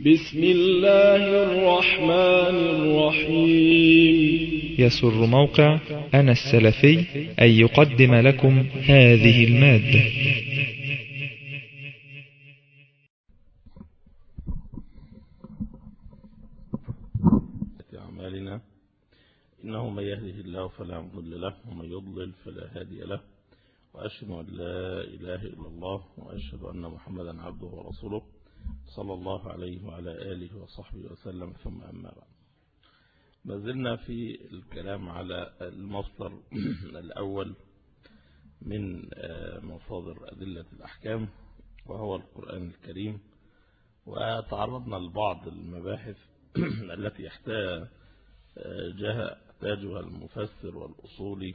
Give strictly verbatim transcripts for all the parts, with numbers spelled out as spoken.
بسم الله الرحمن الرحيم. يسر موقع أنا السلفي أن يقدم لكم هذه المادة. أعمالنا إنه من يهده الله فلا مضل له ومن يضلل فلا هادي له، وأشهد أن لا إله إلا الله وأشهد أن محمدا عبده ورسوله صلى الله عليه وعلى آله وصحبه وسلم، ثم أما بعد. ما زلنا في الكلام على المصدر الأول من مصادر أدلة الأحكام وهو القرآن الكريم، وتعرضنا لبعض المباحث التي يحتاجها المفسر والأصولي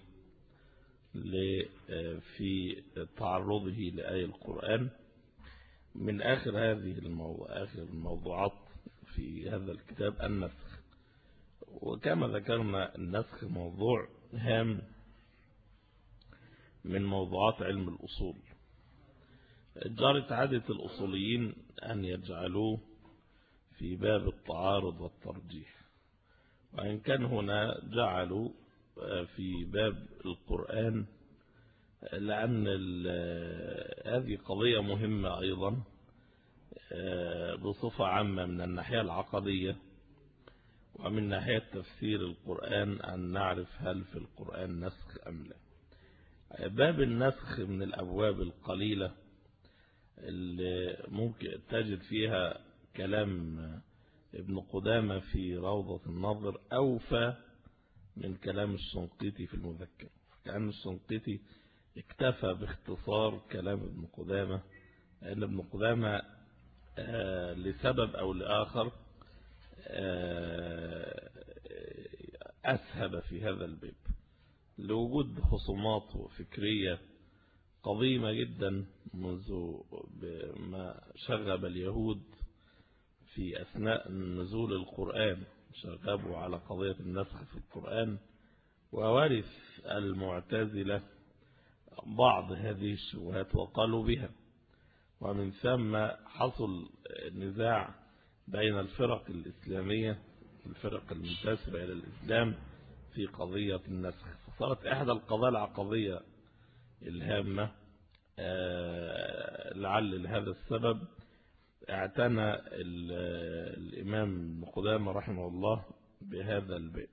في تعرضه لآية القرآن. من آخر هذه الموضوع آخر الموضوعات في هذا الكتاب النسخ، وكما ذكرنا النسخ موضوع هام من موضوعات علم الأصول. جرت عادة الأصوليين أن يجعلوه في باب التعارض والترجيح، وإن كان هنا جعلوا في باب القرآن، لأن هذه قضية مهمة أيضا بصفة عامة من الناحية العقدية ومن ناحية تفسير القرآن، أن نعرف هل في القرآن نسخ أم لا. باب النسخ من الأبواب القليلة اللي ممكن تجد فيها كلام ابن قدامة في روضة النظر أوفى من كلام الشنقيطي في المذكر، كأن الشنقيطي اكتفى باختصار كلام ابن قدامة، لأن ابن قدامة آه لسبب أو لآخر آه أسهب في هذا الباب لوجود خصومات فكرية قديمة جدا منذ ما شغب اليهود في أثناء نزول القرآن، شغبوا على قضية النسخ في القرآن، وورث المعتزلة بعض هذه الشبهات وقالوا بها، ومن ثم حصل نزاع بين الفرق الإسلامية الفرق المنتسبة إلى الإسلام في قضية النسخ، فصارت إحدى القضايا العقدية الهامة. لعل لهذا السبب اعتنى الإمام ابن قدامة رحمه الله بهذا الباب.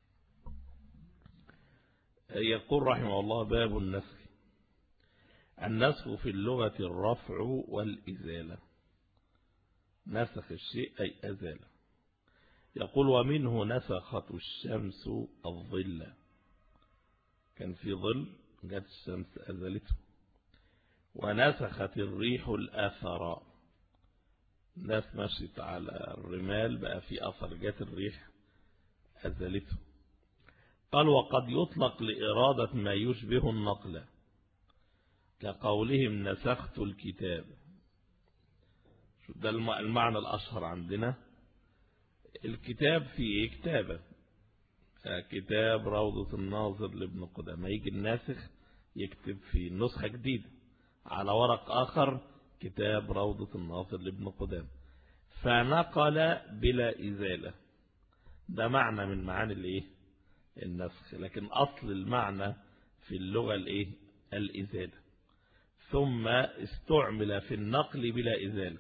يقول رحمه الله: باب النسخ. النسخ في اللغة الرفع والإزالة، نسخ الشيء أي أزالة. يقول: ومنه نسخت الشمس الظل، كان في ظل جت الشمس أزلته. ونسخت الريح الأثر، ناس مشيت على الرمال بقى في أثر جت الريح أزلته. قال: وقد يطلق لإرادة ما يشبه النقل، كقولهم نسخت الكتاب. ده المعنى الأشهر عندنا، الكتاب فيه كتابة، كتاب روضة الناظر لابن قدامة، يجي الناسخ يكتب في نسخة جديدة على ورق آخر كتاب روضة الناظر لابن قدامة، فنقل بلا إزالة. ده معنى من معاني الايه النسخ، لكن أصل المعنى في اللغة الايه الإزالة، ثم استعمل في النقل بلا إزالة.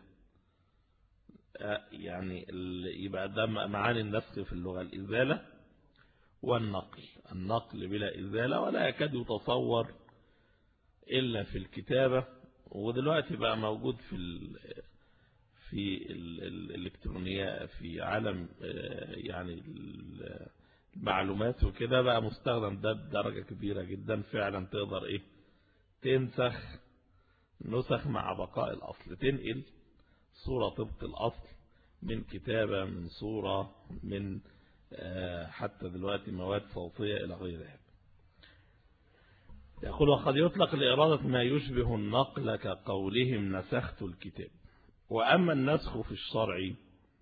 يعني يبقى ده معاني النسخ في اللغة: الإزالة والنقل، النقل بلا إزالة، ولا يكاد يتصور إلا في الكتابة. ودلوقتي بقى موجود في ال في ال الإلكترونية في عالم يعني المعلومات وكده، بقى مستخدم ده بدرجة كبيرة جدا. فعلا تقدر إيه تنسخ نسخ مع بقاء الأصل، تنقل صورة طبق الأصل من كتابة، من صورة، من حتى دلوقتي مواد صوتية إلى غير ذلك. يقول: وقد يطلق لإرادة ما يشبه النقل، كقولهم نسخت الكتاب. وأما النسخ في الشرع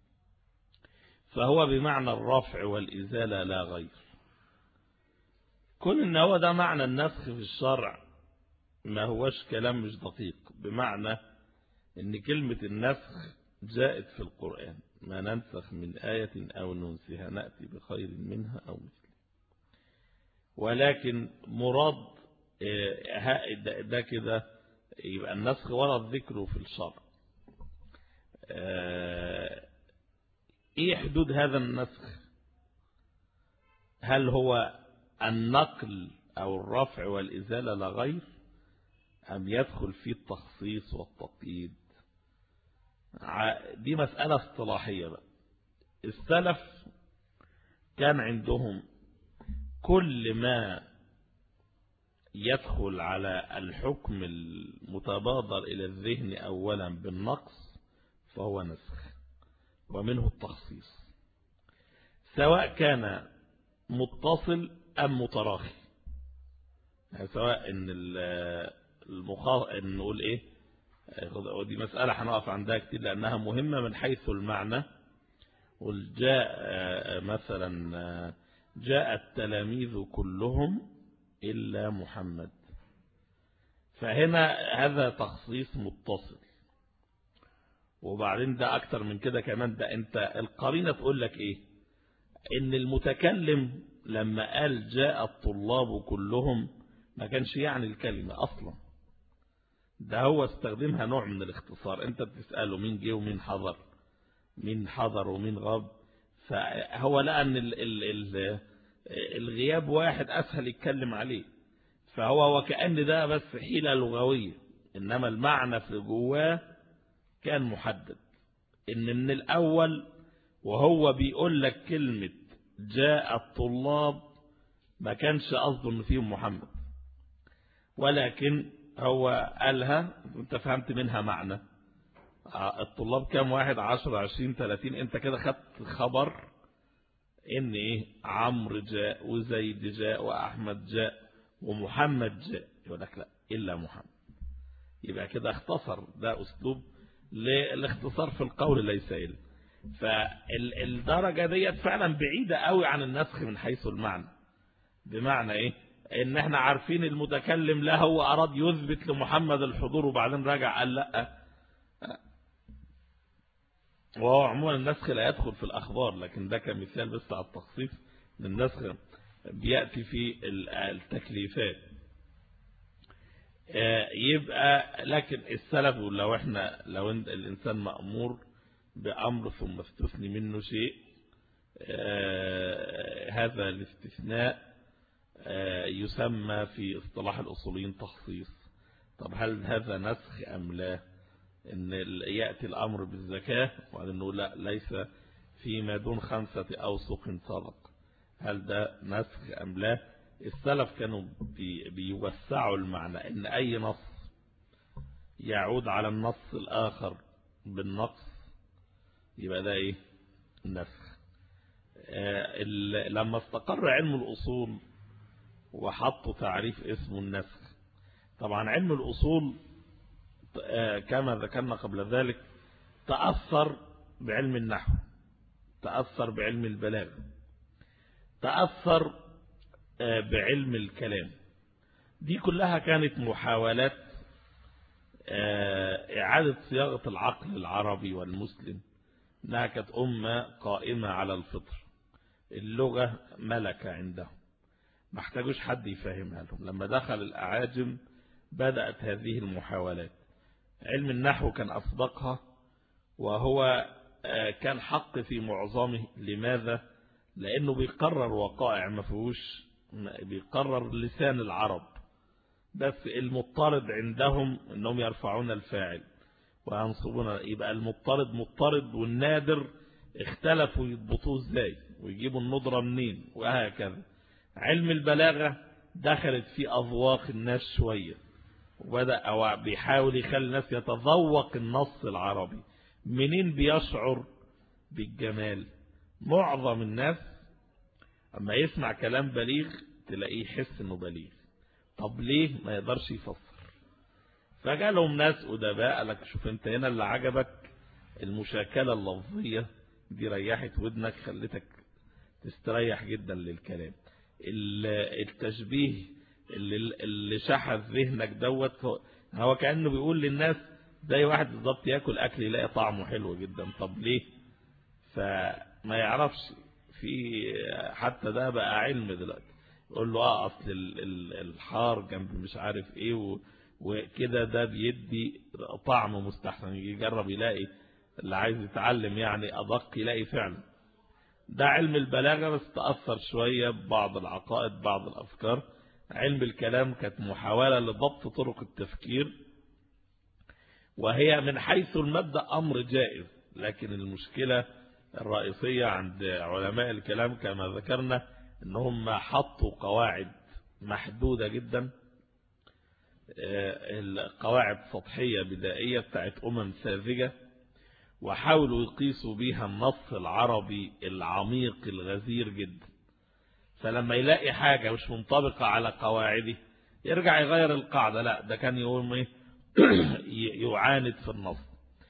فهو بمعنى الرفع والإزالة لا غير. كون إن هو ده معنى النسخ في الشرع ما هوش كلام مش دقيق، بمعنى إن كلمة النسخ جاءت في القرآن ما ننسخ من آية أو ننسها نأتي بخير منها أو مثله. ولكن مراد ده كده يبقى النسخ ورد ذكره في الشرع. ايه حدود هذا النسخ؟ هل هو النقل أو الرفع والإزالة لا غير، أم يدخل فيه التخصيص والتقييد؟ دي مسألة اصطلاحية بقى. السلف كان عندهم كل ما يدخل على الحكم المتبادر إلى الذهن أولا بالنقص فهو نسخ، ومنه التخصيص، سواء كان متصل أم متراخي. يعني سواء ان المخاط ان نقول ايه، ودي مسألة هنقف عندها كتير لأنها مهمة من حيث المعنى. والجاء مثلا جاء التلاميذ كلهم إلا محمد، فهنا هذا تخصيص متصل. وبعدين ده أكتر من كده كمان، ده أنت القرينة تقول لك إيه، إن المتكلم لما قال جاء الطلاب كلهم ما كانش يعني الكلمة أصلا، ده هو استخدمها نوع من الاختصار. أنت بتسأله مين جه ومين حضر، مين حضر ومين غاب، فهو لقى أن ال ال ال الغياب واحد أسهل يتكلم عليه، فهو وكأن ده بس حيلة لغوية، إنما المعنى في جواه كان محدد. إن من الأول وهو بيقول لك كلمة جاء الطلاب ما كانش قصده إن فيهم محمد، ولكن هو قالها انت فهمت منها معنى. الطلاب كام واحد؟ عشر عشرين ثلاثين، انت كده خدت خبر ان ايه، عمرو جاء وزيد جاء واحمد جاء ومحمد جاء. يقول لك لا الا محمد، يبقى كده اختصر. ده اسلوب للاختصار في القول ليس الا. فالدرجة ديت فعلا بعيدة قوي عن النسخ من حيث المعنى. بمعنى ايه؟ ان احنا عارفين المتكلم لا هو اراد يثبت لمحمد الحضور وبعدين رجع قال لا، وهو عموما النسخ لا يدخل في الاخبار، لكن ده كمثال بس على التخصيص. النسخ بيأتي في التكليفات. يبقى لكن السلف لو احنا لو الانسان مأمور بأمر ثم استثني منه شيء، هذا الاستثناء يسمى في اصطلاح الأصوليين تخصيص. طب هل هذا نسخ أم لا؟ إن يأتي الأمر بالزكاة وبعدين نقول لا ليس فيما دون خمسة أوسق صدق، هل ده نسخ أم لا؟ السلف كانوا بيوسعوا المعنى، إن أي نص يعود على النص الآخر بالنقص يبقى ده إيه؟ نسخ. لما استقر علم الأصول وحطوا تعريف اسمه النسخ. طبعا علم الأصول كما ذكرنا قبل ذلك تأثر بعلم النحو، تأثر بعلم البلاغة، تأثر بعلم الكلام. دي كلها كانت محاولات إعادة صياغة العقل العربي والمسلم، إنها كانت أمة قائمة على الفطر، اللغة ملكة عندهم، ما احتاجوش حد يفهمها لهم. لما دخل الأعاجم بدأت هذه المحاولات. علم النحو كان أسبقها، وهو كان حق في معظمه. لماذا؟ لأنه بيقرر وقائع ما فيهوش، بيقرر لسان العرب، بس المضطرد عندهم أنهم يرفعون الفاعل وينصبون، يبقى المضطرد مضطرد، والنادر اختلفوا يضبطوه ازاي ويجيبوا الندرة منين وهكذا. علم البلاغة دخلت في أذواق الناس شوية، وبدأ أو بيحاول يخلي الناس يتذوق النص العربي، منين بيشعر بالجمال. معظم الناس أما يسمع كلام بليغ تلاقيه يحس إنه بليغ. طب ليه؟ ما يقدرش يفسر. فجالهم ناس أدباء قال لك شوف انت هنا اللي عجبك المشاكلة اللفظية دي، ريحت ودنك خلتك تستريح جدا للكلام. التشبيه اللي, اللي شحذ ذهنك دوت، هو كأنه بيقول للناس زي واحد بالظبط ياكل اكل يلاقي طعمه حلو جدا، طب ليه؟ فما يعرفش. في حتى ده بقى علم دلوقتي، يقول له اه اصل الحار جنب مش عارف ايه وكده ده بيدي طعم مستحسن، يجي يجرب يلاقي اللي عايز يتعلم يعني ادق يلاقي فعلا. ده علم البلاغه بس تاثر شويه ببعض العقائد بعض الافكار. علم الكلام كانت محاوله لضبط طرق التفكير، وهي من حيث المبدأ امر جائز، لكن المشكله الرئيسيه عند علماء الكلام كما ذكرنا انهم حطوا قواعد محدوده جدا، القواعد سطحيه بدائيه بتاعت امم ساذجه، وحاولوا يقيسوا بيها النص العربي العميق الغزير جدا. فلما يلاقي حاجة مش منطبقة على قواعده يرجع يغير القاعدة، لا ده كان يقوم ايه يعاند في النص.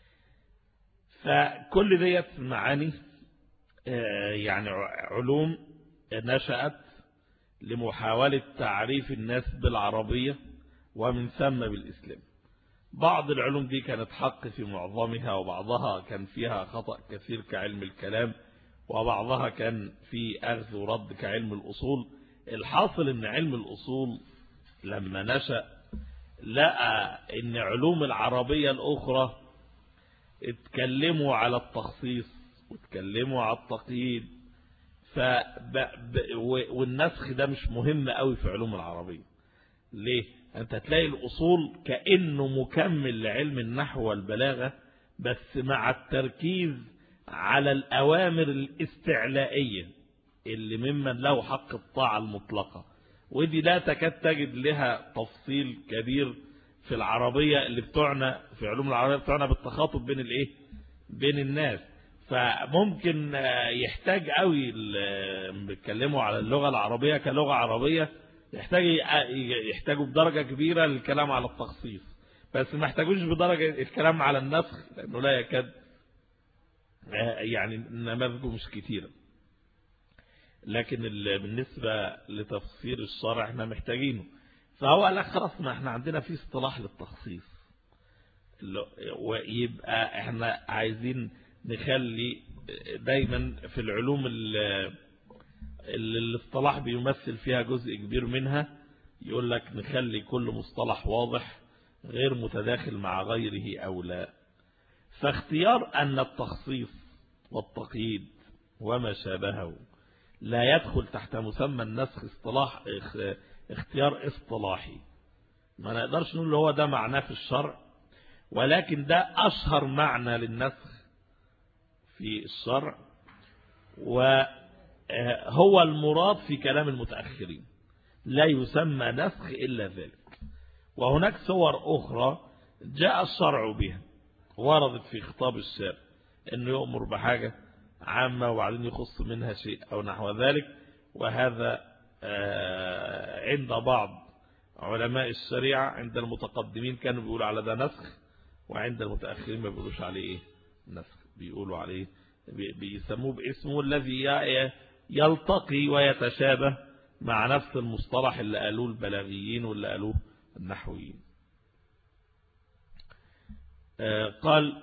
فكل ديت معاني يعني علوم نشأت لمحاولة تعريف الناس بالعربية ومن ثم بالإسلام. بعض العلوم دي كانت حق في معظمها، وبعضها كان فيها خطأ كثير كعلم الكلام، وبعضها كان في أخذ ورد كعلم الأصول. الحاصل ان علم الأصول لما نشأ لقى ان علوم العربية الأخرى اتكلموا على التخصيص واتكلموا على التقييد، والنسخ ده مش مهم قوي في علوم العربية. ليه؟ أنت تلاقي الأصول كأنه مكمل لعلم النحو والبلاغة، بس مع التركيز على الأوامر الاستعلائية اللي ممن له حق الطاعة المطلقة، ودي لا تكاد تجد لها تفصيل كبير في العربية اللي بتوعنا في علوم العربية بتوعنا بالتخاطب بين الايه بين الناس. فممكن يحتاج قوي بيتكلموا على اللغة العربية كلغة عربية يحتاج يحتاجوا بدرجة كبيرة للكلام على التخصيص، بس ما يحتاجوش بدرجة الكلام على النسخ لأنه لا يكاد يعني نماذجه مش كتيرة. لكن بالنسبة لتفسير الشرع احنا محتاجينه. فهو قال لك خلاص ما احنا عندنا في اصطلاح للتخصيص، ويبقى احنا عايزين نخلي دايما في العلوم اللي الاصطلاح بيمثل فيها جزء كبير منها يقول لك نخلي كل مصطلح واضح غير متداخل مع غيره أو لا. فاختيار أن التخصيص والتقييد وما شابهه لا يدخل تحت مسمى النسخ اصطلاح اختيار اصطلاحي، ما نقدرش نقول هو ده معناه في الشرع، ولكن ده أشهر معنى للنسخ في الشرع، وهو المراد في كلام المتأخرين، لا يسمى نسخ إلا ذلك. وهناك صور أخرى جاء الشرع بها وردت في خطاب الشارع أنه يؤمر بحاجة عامة وبعدين يخص منها شيء أو نحو ذلك، وهذا عند بعض علماء الشريعة عند المتقدمين كانوا بيقولوا على ده نسخ، وعند المتأخرين ما بيقولوش عليه إيه نسخ، بيقولوا عليه بيسموه باسمه الذي يلتقي ويتشابه مع نفس المصطلح اللي قالوه البلاغيين واللي قالوه النحويين. قال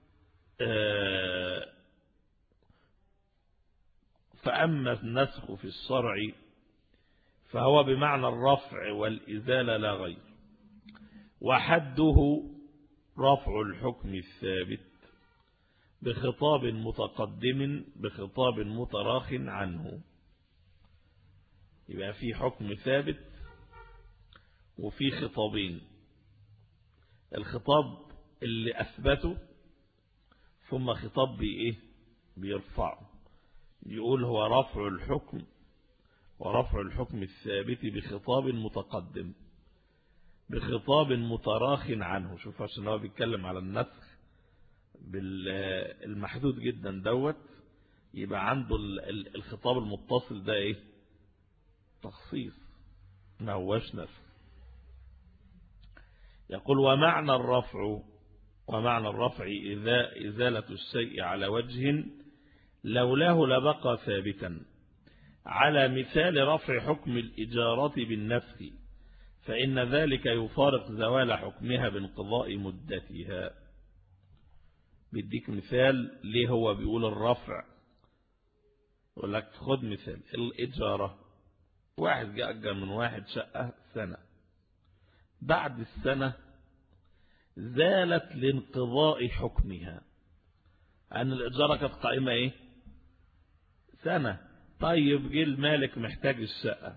فأما النسخ في الشرع فهو بمعنى الرفع والإزالة لا غير، وحده رفع الحكم الثابت بخطاب متقدم بخطاب متراخ عنه. يبقى في حكم ثابت وفي خطابين، الخطاب اللي أثبته ثم خطاب بإيه بيرفعه، يقول هو رفع الحكم ورفع الحكم الثابت بخطاب متقدم بخطاب متراخ عنه. شوف عشان هو بيتكلم على النسخ بالمحدود جدا دوت، يبقى عنده الخطاب المتصل ده ايه تخصيص ما هوش نسخ. يقول ومعنى الرفع ومعنى الرفع إذا إزالة الشيء على وجه لولاه لبقى ثابتا، على مثال رفع حكم الإجارة بالنسخ، فإن ذلك يفارق زوال حكمها بانقضاء مدتها. بيديك مثال ليه هو بيقول الرفع. يقول لك خد مثال الإجارة. واحد جاء أجر من واحد شقة سنة، بعد السنة زالت لانقضاء حكمها، أن الإجارة كانت قائمة إيه سنة. طيب جه المالك محتاج الشقة،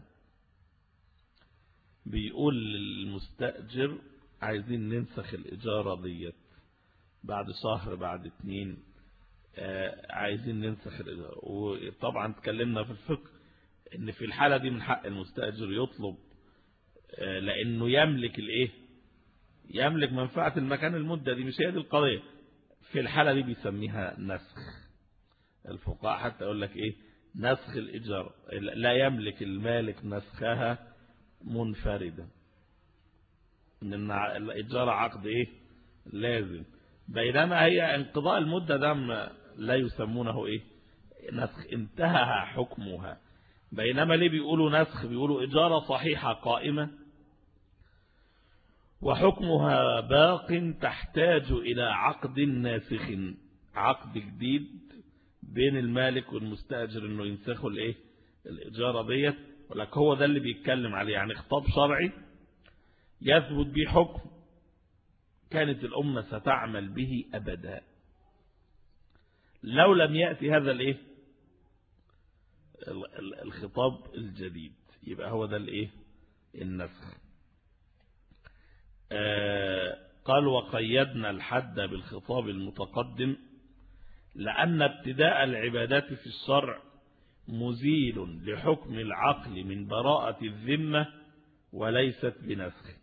بيقول للمستأجر عايزين ننسخ الإجارة ديت بعد شهر بعد اتنين، آه عايزين ننسخ الإجارة. وطبعا تكلمنا في الفقه ان في الحالة دي من حق المستأجر يطلب، آه لأنه يملك الإيه يملك منفعة المكان المدة دي، مش هي دي القضية. في الحالة دي بيسميها نسخ. الفقهاء حتى يقول لك إيه نسخ الإجارة، لا يملك المالك نسخها منفردا، ان الإجارة عقد إيه لازم، بينما هي انقضاء المدة ده لا يسمونه إيه نسخ، انتهى حكمها. بينما ليه بيقولوا نسخ؟ بيقولوا إجارة صحيحة قائمة وحكمها باق تحتاج إلى عقد ناسخ، عقد جديد بين المالك والمستأجر انه ينسخوا الايه الإجارة ديت. ولك هو ده اللي بيتكلم عليه، يعني خطاب شرعي يثبت به حكم كانت الأمة ستعمل به أبدا لو لم يأتي هذا الايه الخطاب الجديد. يبقى هو ده الايه النسخ. آه قال وقيدنا الحد بالخطاب المتقدم لأن ابتداء العبادات في الشرع مزيل لحكم العقل من براءة الذمة وليست بنسخ.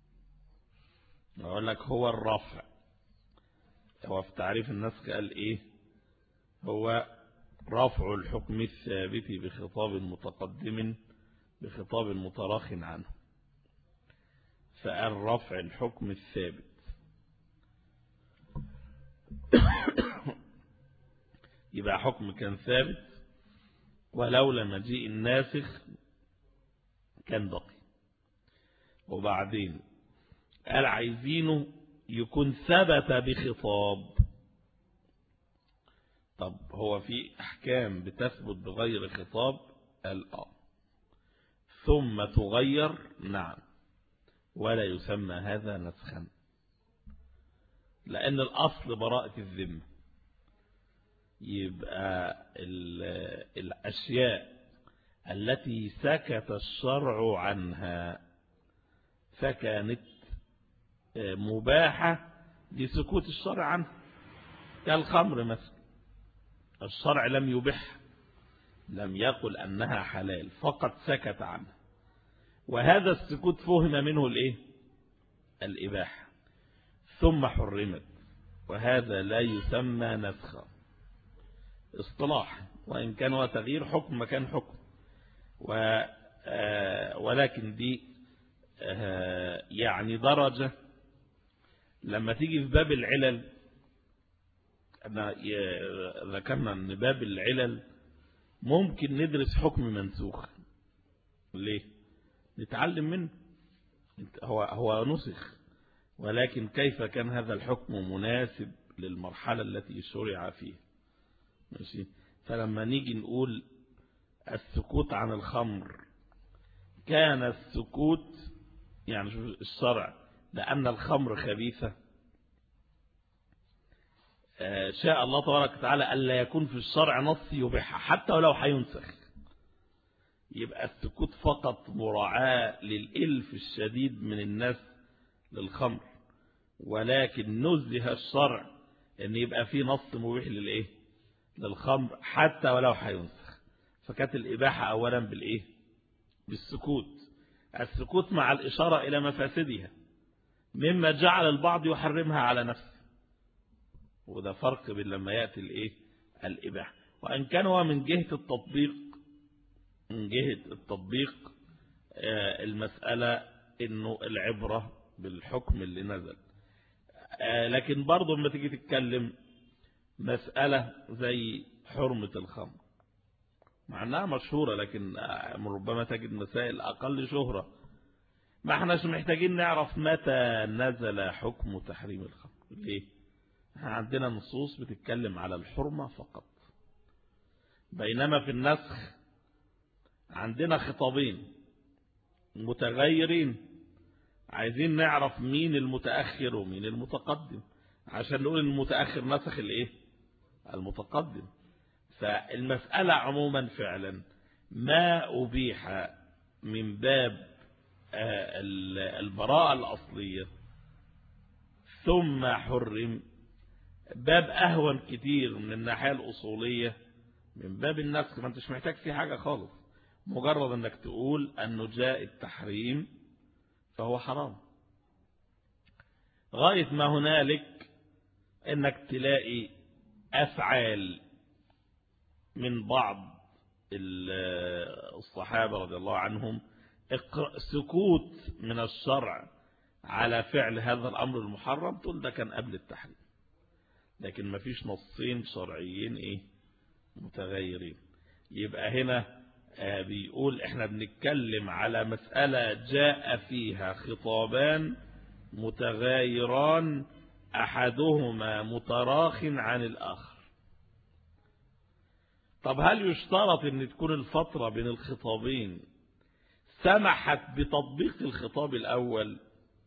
أقول لك هو الرفع، هو في تعريف النسخ قال إيه؟ هو رفع الحكم الثابت بخطاب متقدم بخطاب متراخ عنه. فقال رفع الحكم الثابت يبقى حكم كان ثابت ولولا مجيء الناسخ كان بقي. وبعدين قال عايزينه يكون ثبت بخطاب. طب هو في أحكام بتثبت بغير خطاب؟ قال آه ثم تغير، نعم، ولا يسمى هذا نسخا، لأن الأصل براءة الذمة. يبقى الأشياء التي سكت الشرع عنها فكانت مباحة لسكوت الشرع عنها، كالخمر مثلا، الشرع لم يبح، لم يقل أنها حلال، فقط سكت عنها، وهذا السكوت فهم منه الايه الإباحة ثم حرمت، وهذا لا يسمى نسخا اصطلاح، وإن كان هو تغيير حكم مكان حكم، ولكن دي يعني درجة. لما تيجي في باب العلل، ذكرنا أن باب العلل ممكن ندرس حكم منسوخ. ليه؟ نتعلم منه. هو هو نسخ، ولكن كيف كان هذا الحكم مناسب للمرحلة التي شرع فيها. ماشي. فلما نيجي نقول السكوت عن الخمر، كان السكوت يعني شوف الشرع لأن الخمر خبيثة، شاء الله تبارك وتعالى ألا يكون في الشرع نص يبيحها حتى ولو هينسخ. يبقى السكوت فقط مراعاة للإلف الشديد من الناس للخمر، ولكن نزه الشرع أن يبقى فيه نص مبيح للإيه للخمر حتى ولو هينسخ. فكانت الإباحة أولا بالإيه بالسكوت، السكوت مع الإشارة إلى مفاسدها مما جعل البعض يحرمها على نفسه، وده فرق بين لما يأتي الإيه الإباحة. وإن كان هو من جهة التطبيق من جهة التطبيق المسألة إنه العبرة بالحكم اللي نزل، لكن برضو لما تيجي تتكلم مسألة زي حرمة الخمر مع أنها مشهورة، لكن ربما تجد مسائل أقل شهرة. ما احناش محتاجين نعرف متى نزل حكم تحريم الخمر. ليه؟ عندنا نصوص بتتكلم على الحرمة فقط، بينما في النسخ عندنا خطابين متغيرين، عايزين نعرف مين المتأخر ومين المتقدم عشان نقول المتأخر نسخ الايه المتقدم. فالمسألة عموما فعلا ما أبيح من باب البراءة الأصلية ثم حرم باب أهون كتير من الناحية الأصولية من باب النسخ. ما انتش محتاج فيه حاجة خالص، مجرد انك تقول انه جاء التحريم فهو حرام. غاية ما هنالك انك تلاقي افعال من بعض الصحابة رضي الله عنهم سكوت من الشرع على فعل هذا الامر المحرم، تقول ده كان قبل التحريم، لكن ما فيش نصين شرعيين ايه متغيرين. يبقى هنا بيقول احنا بنتكلم على مسألة جاء فيها خطابان متغايران احدهما متراخ عن الاخر. طب هل يشترط ان تكون الفترة بين الخطابين سمحت بتطبيق الخطاب الاول؟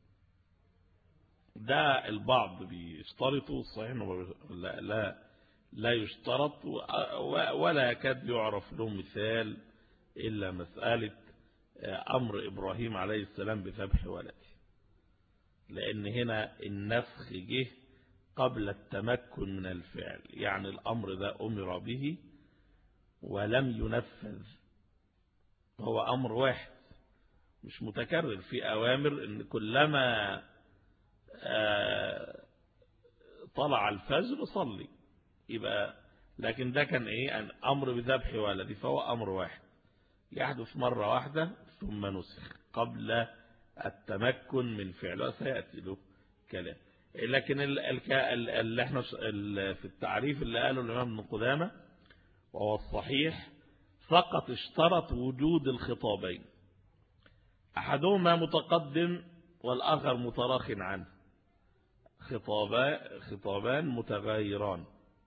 ده البعض بيشترطوا، صحيح لا لا لا يشترط ولا يكاد يعرف له مثال إلا مسألة أمر إبراهيم عليه السلام بذبح ولده، لأن هنا النسخ جه قبل التمكن من الفعل، يعني الأمر ده أمر به ولم ينفذ، هو أمر واحد مش متكرر في أوامر إن كلما طلع الفجر صلي، يبقى لكن ده كان ايه امر بذبح ولدي، فهو امر واحد يحدث مرة واحدة ثم نسخ قبل التمكن من فعله، وسيأتي له كلام. لكن اللي احنا في التعريف اللي قاله الامام ابن قدامة وهو الصحيح فقط اشترط وجود الخطابين، احدهما متقدم والاخر متراخ عنه، خطابان خطابان متغايران،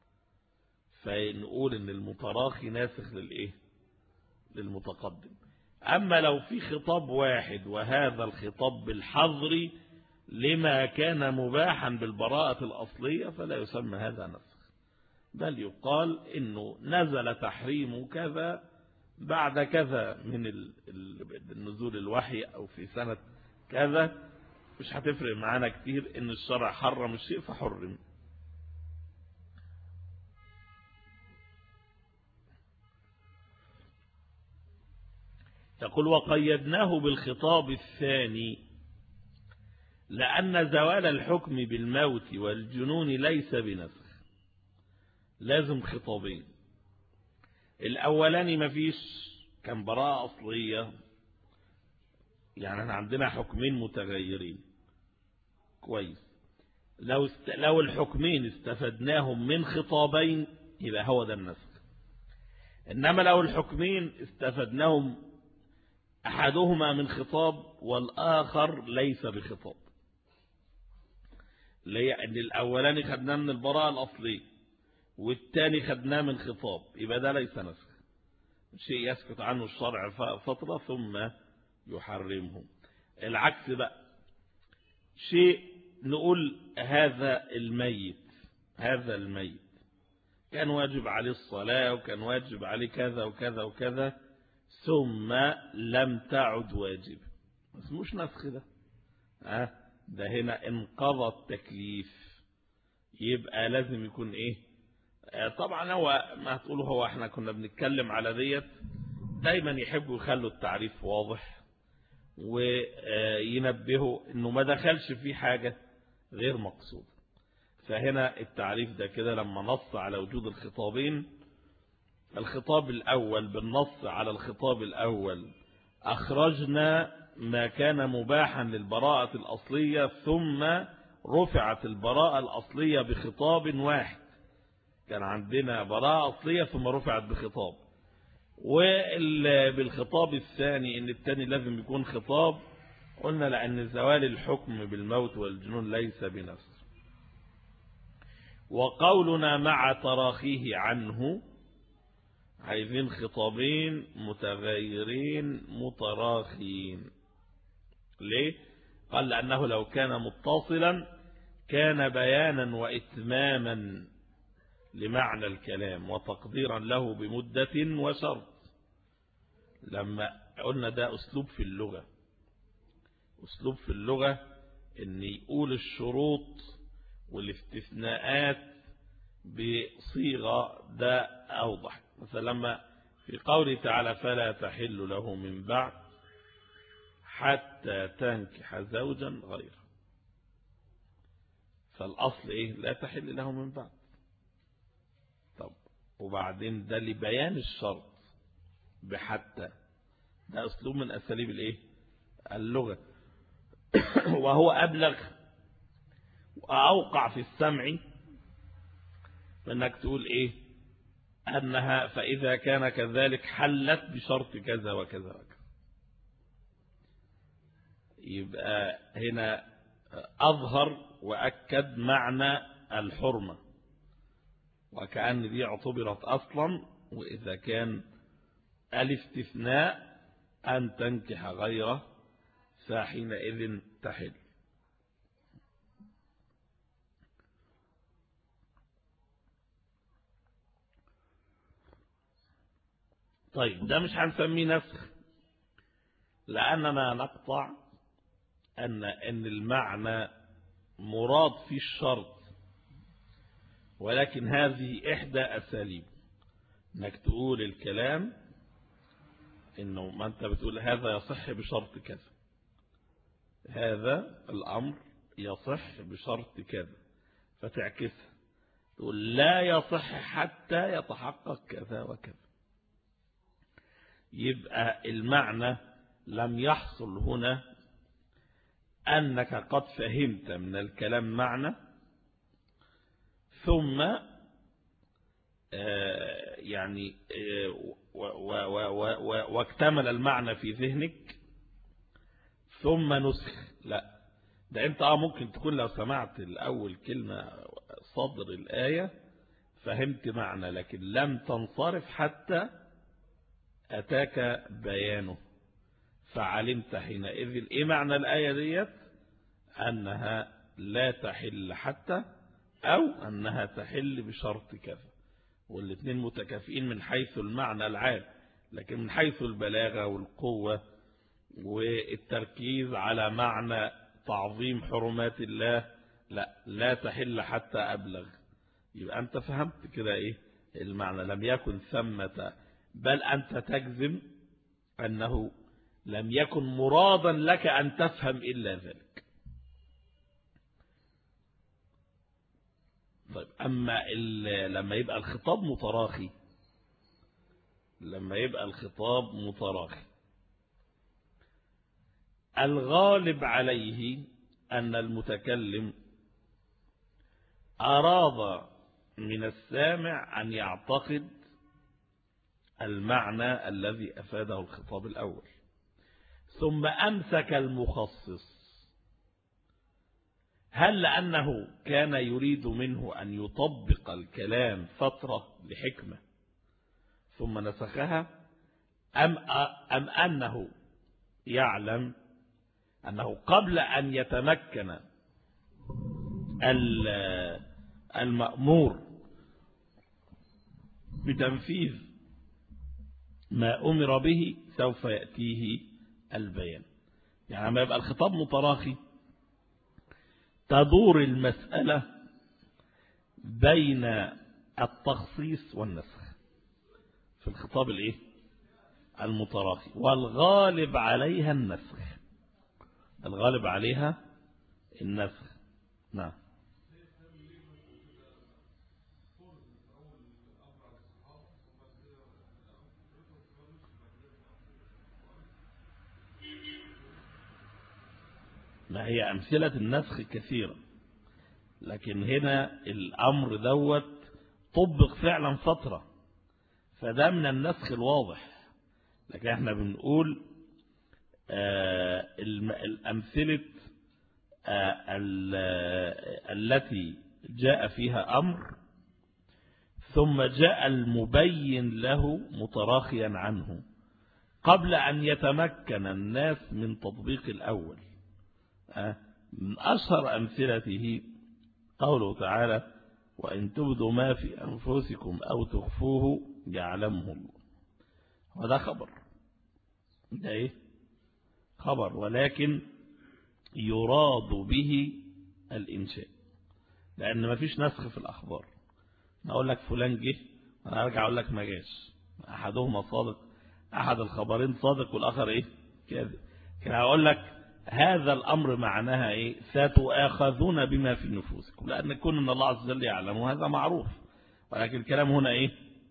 فنقول ان المتراخي ناسخ للايه للمتقدم. اما لو في خطاب واحد وهذا الخطاب بالحظر لما كان مباحا بالبراءة الأصلية فلا يسمى هذا نسخ، بل يقال انه نزل تحريم كذا بعد كذا من النزول الوحي او في سنة كذا، مش هتفرق معانا كتير ان الشرع حرم الشيء فحرم. تقول وقيدناه بالخطاب الثاني لأن زوال الحكم بالموت والجنون ليس بنسخ، لازم خطابين. الأولاني مفيش، كان براءة أصلية، يعني احنا عندنا حكمين متغيرين كويس، لو است... لو الحكمين استفدناهم من خطابين يبقى هو ده النسخ. إنما لو الحكمين استفدناهم أحدهما من خطاب والآخر ليس بخطاب، اللي ان الأولاني خدناه من البراءة الأصلية والثاني خدناه من خطاب، يبقى ده ليس نسخ، شيء يسكت عنه الشرع فترة ثم يحرمه. العكس بقى، شيء نقول هذا الميت هذا الميت كان واجب عليه الصلاة وكان واجب عليه كذا وكذا وكذا ثم لم تعد واجب، اسموش نسخ ده. أه ده هنا انقضى التكليف، يبقى لازم يكون ايه. آه طبعا هو ما هتقوله، هو احنا كنا بنتكلم على ديت، دايما يحبوا يخلوا التعريف واضح وينبهوا انه ما دخلش فيه حاجة غير مقصود. فهنا التعريف ده كده لما نص على وجود الخطابين، الخطاب الأول بالنص على الخطاب الأول أخرجنا ما كان مباحا للبراءة الأصلية ثم رفعت البراءة الأصلية بخطاب واحد، كان عندنا براءة أصلية ثم رفعت بخطاب، وبالخطاب الثاني ان الثاني لازم يكون خطاب، قلنا لأن زوال الحكم بالموت والجنون ليس بنفس. وقولنا مع تراخيه عنه عايزين خطابين متغيرين متراخين. ليه؟ قال لأنه لو كان متصلا كان بيانا وإتماما لمعنى الكلام وتقديرا له بمدة وشرط. لما قلنا ده أسلوب في اللغة، أسلوب في اللغة إن يقول الشروط والاستثناءات بصيغة ده أوضح. مثلا لما في قوله تعالى فلا تحل له من بعد حتى تنكح زوجا غيره، فالأصل إيه؟ لا تحل له من بعد. طب وبعدين ده لبيان الشرط بحتى، ده أسلوب من أساليب الإيه؟ اللغة وهو أبلغ وأوقع في السمع منك تقول إيه؟ أنها فإذا كان كذلك حلت بشرط كذا وكذا وكذا. يبقى هنا أظهر وأكد معنى الحرمة، وكأن دي اعتبرت أصلا، وإذا كان الاستثناء أن تنكح غيره فحينئذ تحل. طيب ده مش هنسميه نسخ، لأننا نقطع أن أن المعنى مراد في الشرط، ولكن هذه إحدى أساليب انك تقول الكلام انه ما انت بتقول هذا يصح بشرط كذا، هذا الأمر يصح بشرط كذا، فتعكسها تقول لا يصح حتى يتحقق كذا وكذا. يبقى المعنى لم يحصل هنا أنك قد فهمت من الكلام معنى ثم يعني واكتمل المعنى في ذهنك ثم نسخ. لا، ده انت اه ممكن تكون لو سمعت الأول كلمة صدر الآية فهمت معنى، لكن لم تنصرف حتى أتاك بيانه، فعلمت حينئذ ايه معنى الآية ديت، أنها لا تحل حتى أو أنها تحل بشرط كذا، والاثنين متكافئين من حيث المعنى العام، لكن من حيث البلاغة والقوة والتركيز على معنى تعظيم حرمات الله لا لا تحل حتى أبلغ. يبقى أنت فهمت كده إيه المعنى، لم يكن ثمة، بل أنت تجزم أنه لم يكن مرادا لك أن تفهم إلا ذلك. طيب أما لما يبقى الخطاب متراخي، لما يبقى الخطاب متراخي الغالب عليه أن المتكلم أراد من السامع أن يعتقد المعنى الذي أفاده الخطاب الأول، ثم أمسك المخصص. هل لأنه كان يريد منه أن يطبق الكلام فترة لحكمة ثم نسخها، أم, أم أنه يعلم أنه قبل أن يتمكن المأمور بتنفيذ ما أمر به سوف يأتيه البيان؟ يعني لما يبقى الخطاب متراخي تدور المسألة بين التخصيص والنسخ في الخطاب الايه المتراخي، والغالب عليها النسخ، الغالب عليها النسخ. نعم. ما هي أمثلة النسخ كثيرة، لكن هنا الأمر دوت طبق فعلا فترة، فده من النسخ الواضح. لكن احنا بنقول آه الأمثلة آه التي جاء فيها أمر ثم جاء المبين له متراخيا عنه قبل أن يتمكن الناس من تطبيق الأول. من أشهر أمثلته قوله تعالى: وإن تبدوا ما في أنفسكم أو تخفوه يعلمه الله. وده خبر، ده إيه؟ خبر، ولكن يراد به الإنشاء، لأن ما فيش نسخ في الأخبار. أقول لك فلان جه وأنا أرجع أقول لك ما جاش، أحدهما صادق، أحد الخبرين صادق والآخر إيه؟ كاذب. كان أقول لك هذا الأمر معناها إيه؟ ستؤاخذون بما في نفوسكم، لأن كون أن الله عز وجل يعلم هذا معروف، ولكن الكلام هنا إيه؟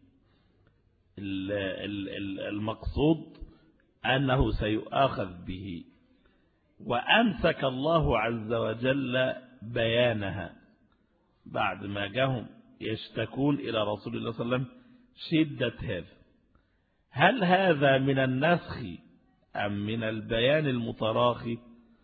المقصود أنه سيؤاخذ به. وأمسك الله عز وجل بيانها بعد ما جاءهم يشتكون إلى رسول الله صلى الله عليه وسلم شدة هذا. هل هذا من النسخ أم من البيان المتراخي؟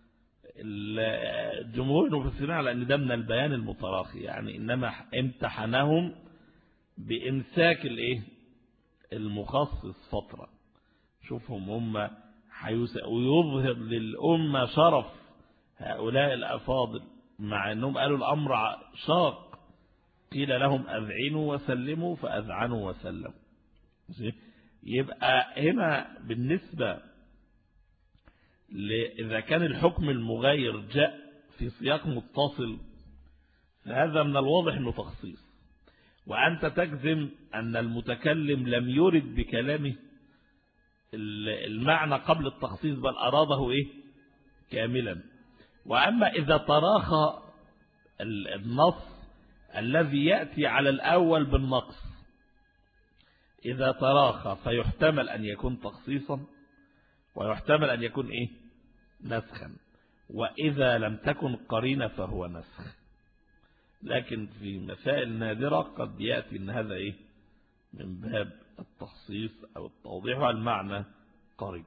الجمهور المفسرين على أن ده من البيان المتراخي، يعني إنما امتحنهم بإمساك الإيه؟ المخصص فترة. شوفهم هم ويظهر للأمة شرف هؤلاء الأفاضل، مع أنهم قالوا الأمر شاق، قيل لهم أذعنوا وسلموا فأذعنوا وسلموا. يبقى هنا بالنسبة إذا كان الحكم المغاير جاء في سياق متصل فهذا من الواضح أنه تخصيص، وأنت تجزم أن المتكلم لم يرد بكلامه المعنى قبل التخصيص بل أراده إيه؟ كاملا. وأما إذا تراخى النص الذي يأتي على الأول بالنقص، إذا تراخى فيحتمل أن يكون تخصيصا ويحتمل أن يكون إيه؟ نسخا، وإذا لم تكن قرينة فهو نسخ. لكن في مسائل نادرة قد يأتي أن هذا إيه؟ من باب التخصيص أو التوضيح والمعنى قريب.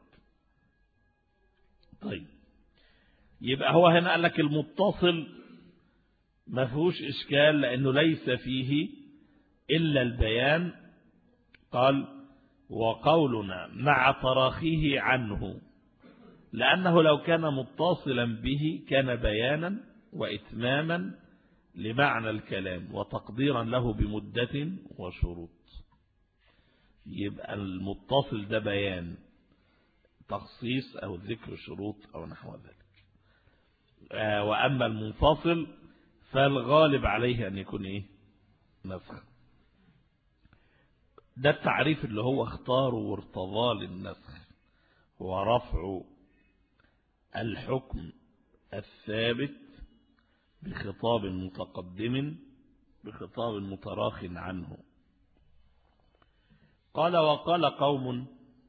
طيب، يبقى هو هنا قال لك المتصل ما فيهوش إشكال لأنه ليس فيه إلا البيان. قال: وقولنا مع تراخيه عنه، لأنه لو كان متصلا به كان بيانا وإتماما لمعنى الكلام وتقديرا له بمدة وشروط. يبقى المتصل ده بيان، تخصيص أو ذكر شروط أو نحو ذلك. وأما المنفصل فالغالب عليه أن يكون إيه؟ نسخ. ده التعريف اللي هو اختاره وارتضاه للنسخ، هو رفع الحكم الثابت بخطاب متقدم بخطاب متراخ عنه. قال: وقال قوم: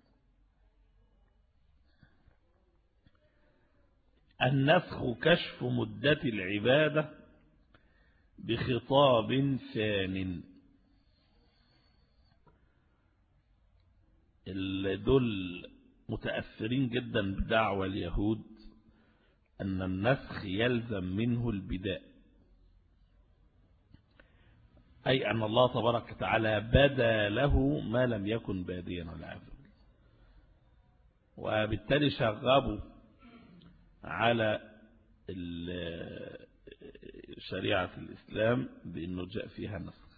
النسخ كشف مدة العبادة بخطاب ثان. دول متأثرين جدا بدعوى اليهود أن النسخ يلزم منه البداء، أي أن الله تبارك وتعالى بدا له ما لم يكن باديا والعياذ بالله، وبالتالي شغبوا على شريعة الإسلام بأنه جاء فيها نسخ.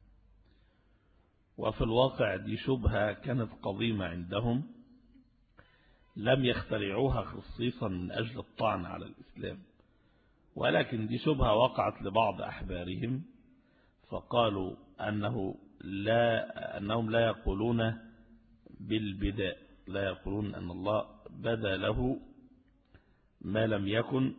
وفي الواقع دي شبهة كانت قديمة عندهم، لم يخترعوها خصيصا من أجل الطعن على الإسلام، ولكن دي شبهة وقعت لبعض أحبارهم، فقالوا أنه لا أنهم لا يقولون بالبداء، لا يقولون أن الله بدا له ما لم يكن.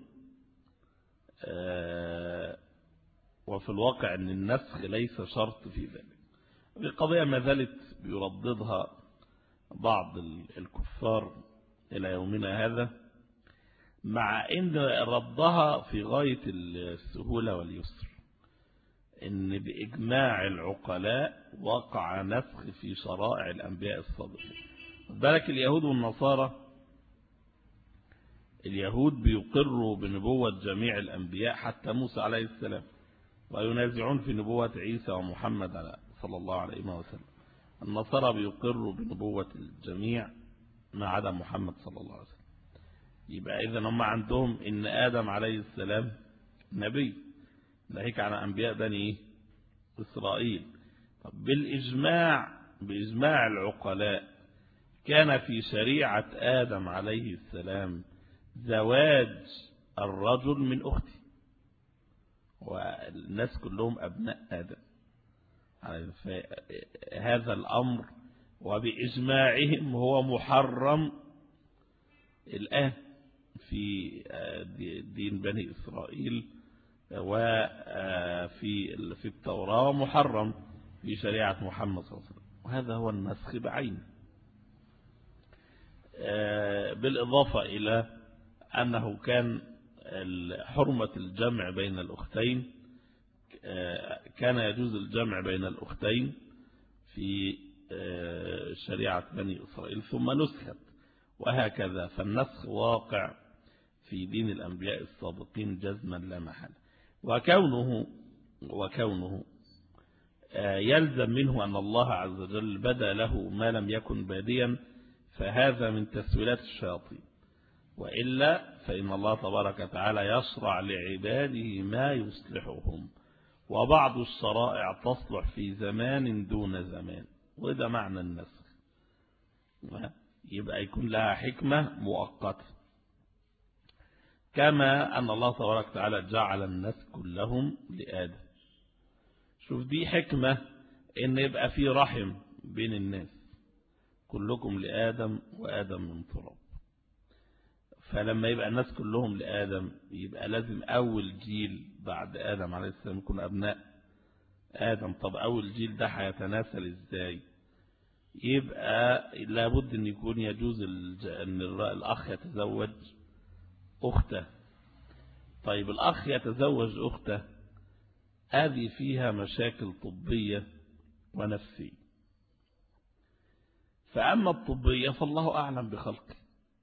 وفي الواقع أن النسخ ليس شرط في ذلك. القضية ما زالت بيرددها بعض الكفار إلى يومنا هذا، مع أن ردها في غاية السهولة واليسر، إن بإجماع العقلاء وقع نسخ في شرائع الأنبياء الصادقين. بالك اليهود والنصارى، اليهود بيقروا بنبوة جميع الأنبياء حتى موسى عليه السلام، وينازعون في نبوة عيسى ومحمد صلى الله عليه وسلم. النصارى بيقروا بنبوة الجميع ما عدا محمد صلى الله عليه وسلم. يبقى إذن هم عندهم إن آدم عليه السلام نبي، ناهيك عن أنبياء بني إسرائيل. طب بالإجماع بإجماع العقلاء كان في شريعة آدم عليه السلام زواج الرجل من أخته، والناس كلهم أبناء آدم. هذا الأمر وبإجماعهم هو محرم الآن في دين بني إسرائيل وفي في التوراة، محرم في شريعة محمد صلى الله عليه وسلم، وهذا هو النسخ بعينه. بالإضافة إلى أنه كان حرمة الجمع بين الأختين، كان يجوز الجمع بين الأختين في شريعة بني إسرائيل ثم نسخت، وهكذا. فالنسخ واقع في دين الأنبياء السابقين جزما لا محالة. وكونه وكونه يلزم منه أن الله عز وجل بدا له ما لم يكن باديا، فهذا من تسويلات الشياطين، وإلا فإن الله تبارك وتعالى يشرع لعباده ما يصلحهم، وبعض الشرائع تصلح في زمان دون زمان، وده معنى النسخ. يبقى يكون لها حكمة مؤقتة، كما أن الله تبارك وتعالى جعل الناس كلهم لآدم. شوف دي حكمة، إن يبقى في رحم بين الناس، كلكم لآدم وآدم من تراب. فلما يبقى الناس كلهم لآدم يبقى لازم أول جيل بعد آدم عليه السلام يكون أبناء آدم. طب أول جيل ده هيتناسل إزاي؟ يبقى لابد أن يكون يجوز أن الأخ يتزوج أخته. طيب الأخ يتزوج أخته، هذه فيها مشاكل طبية ونفسية. فأما الطبية فالله أعلم بخلقه،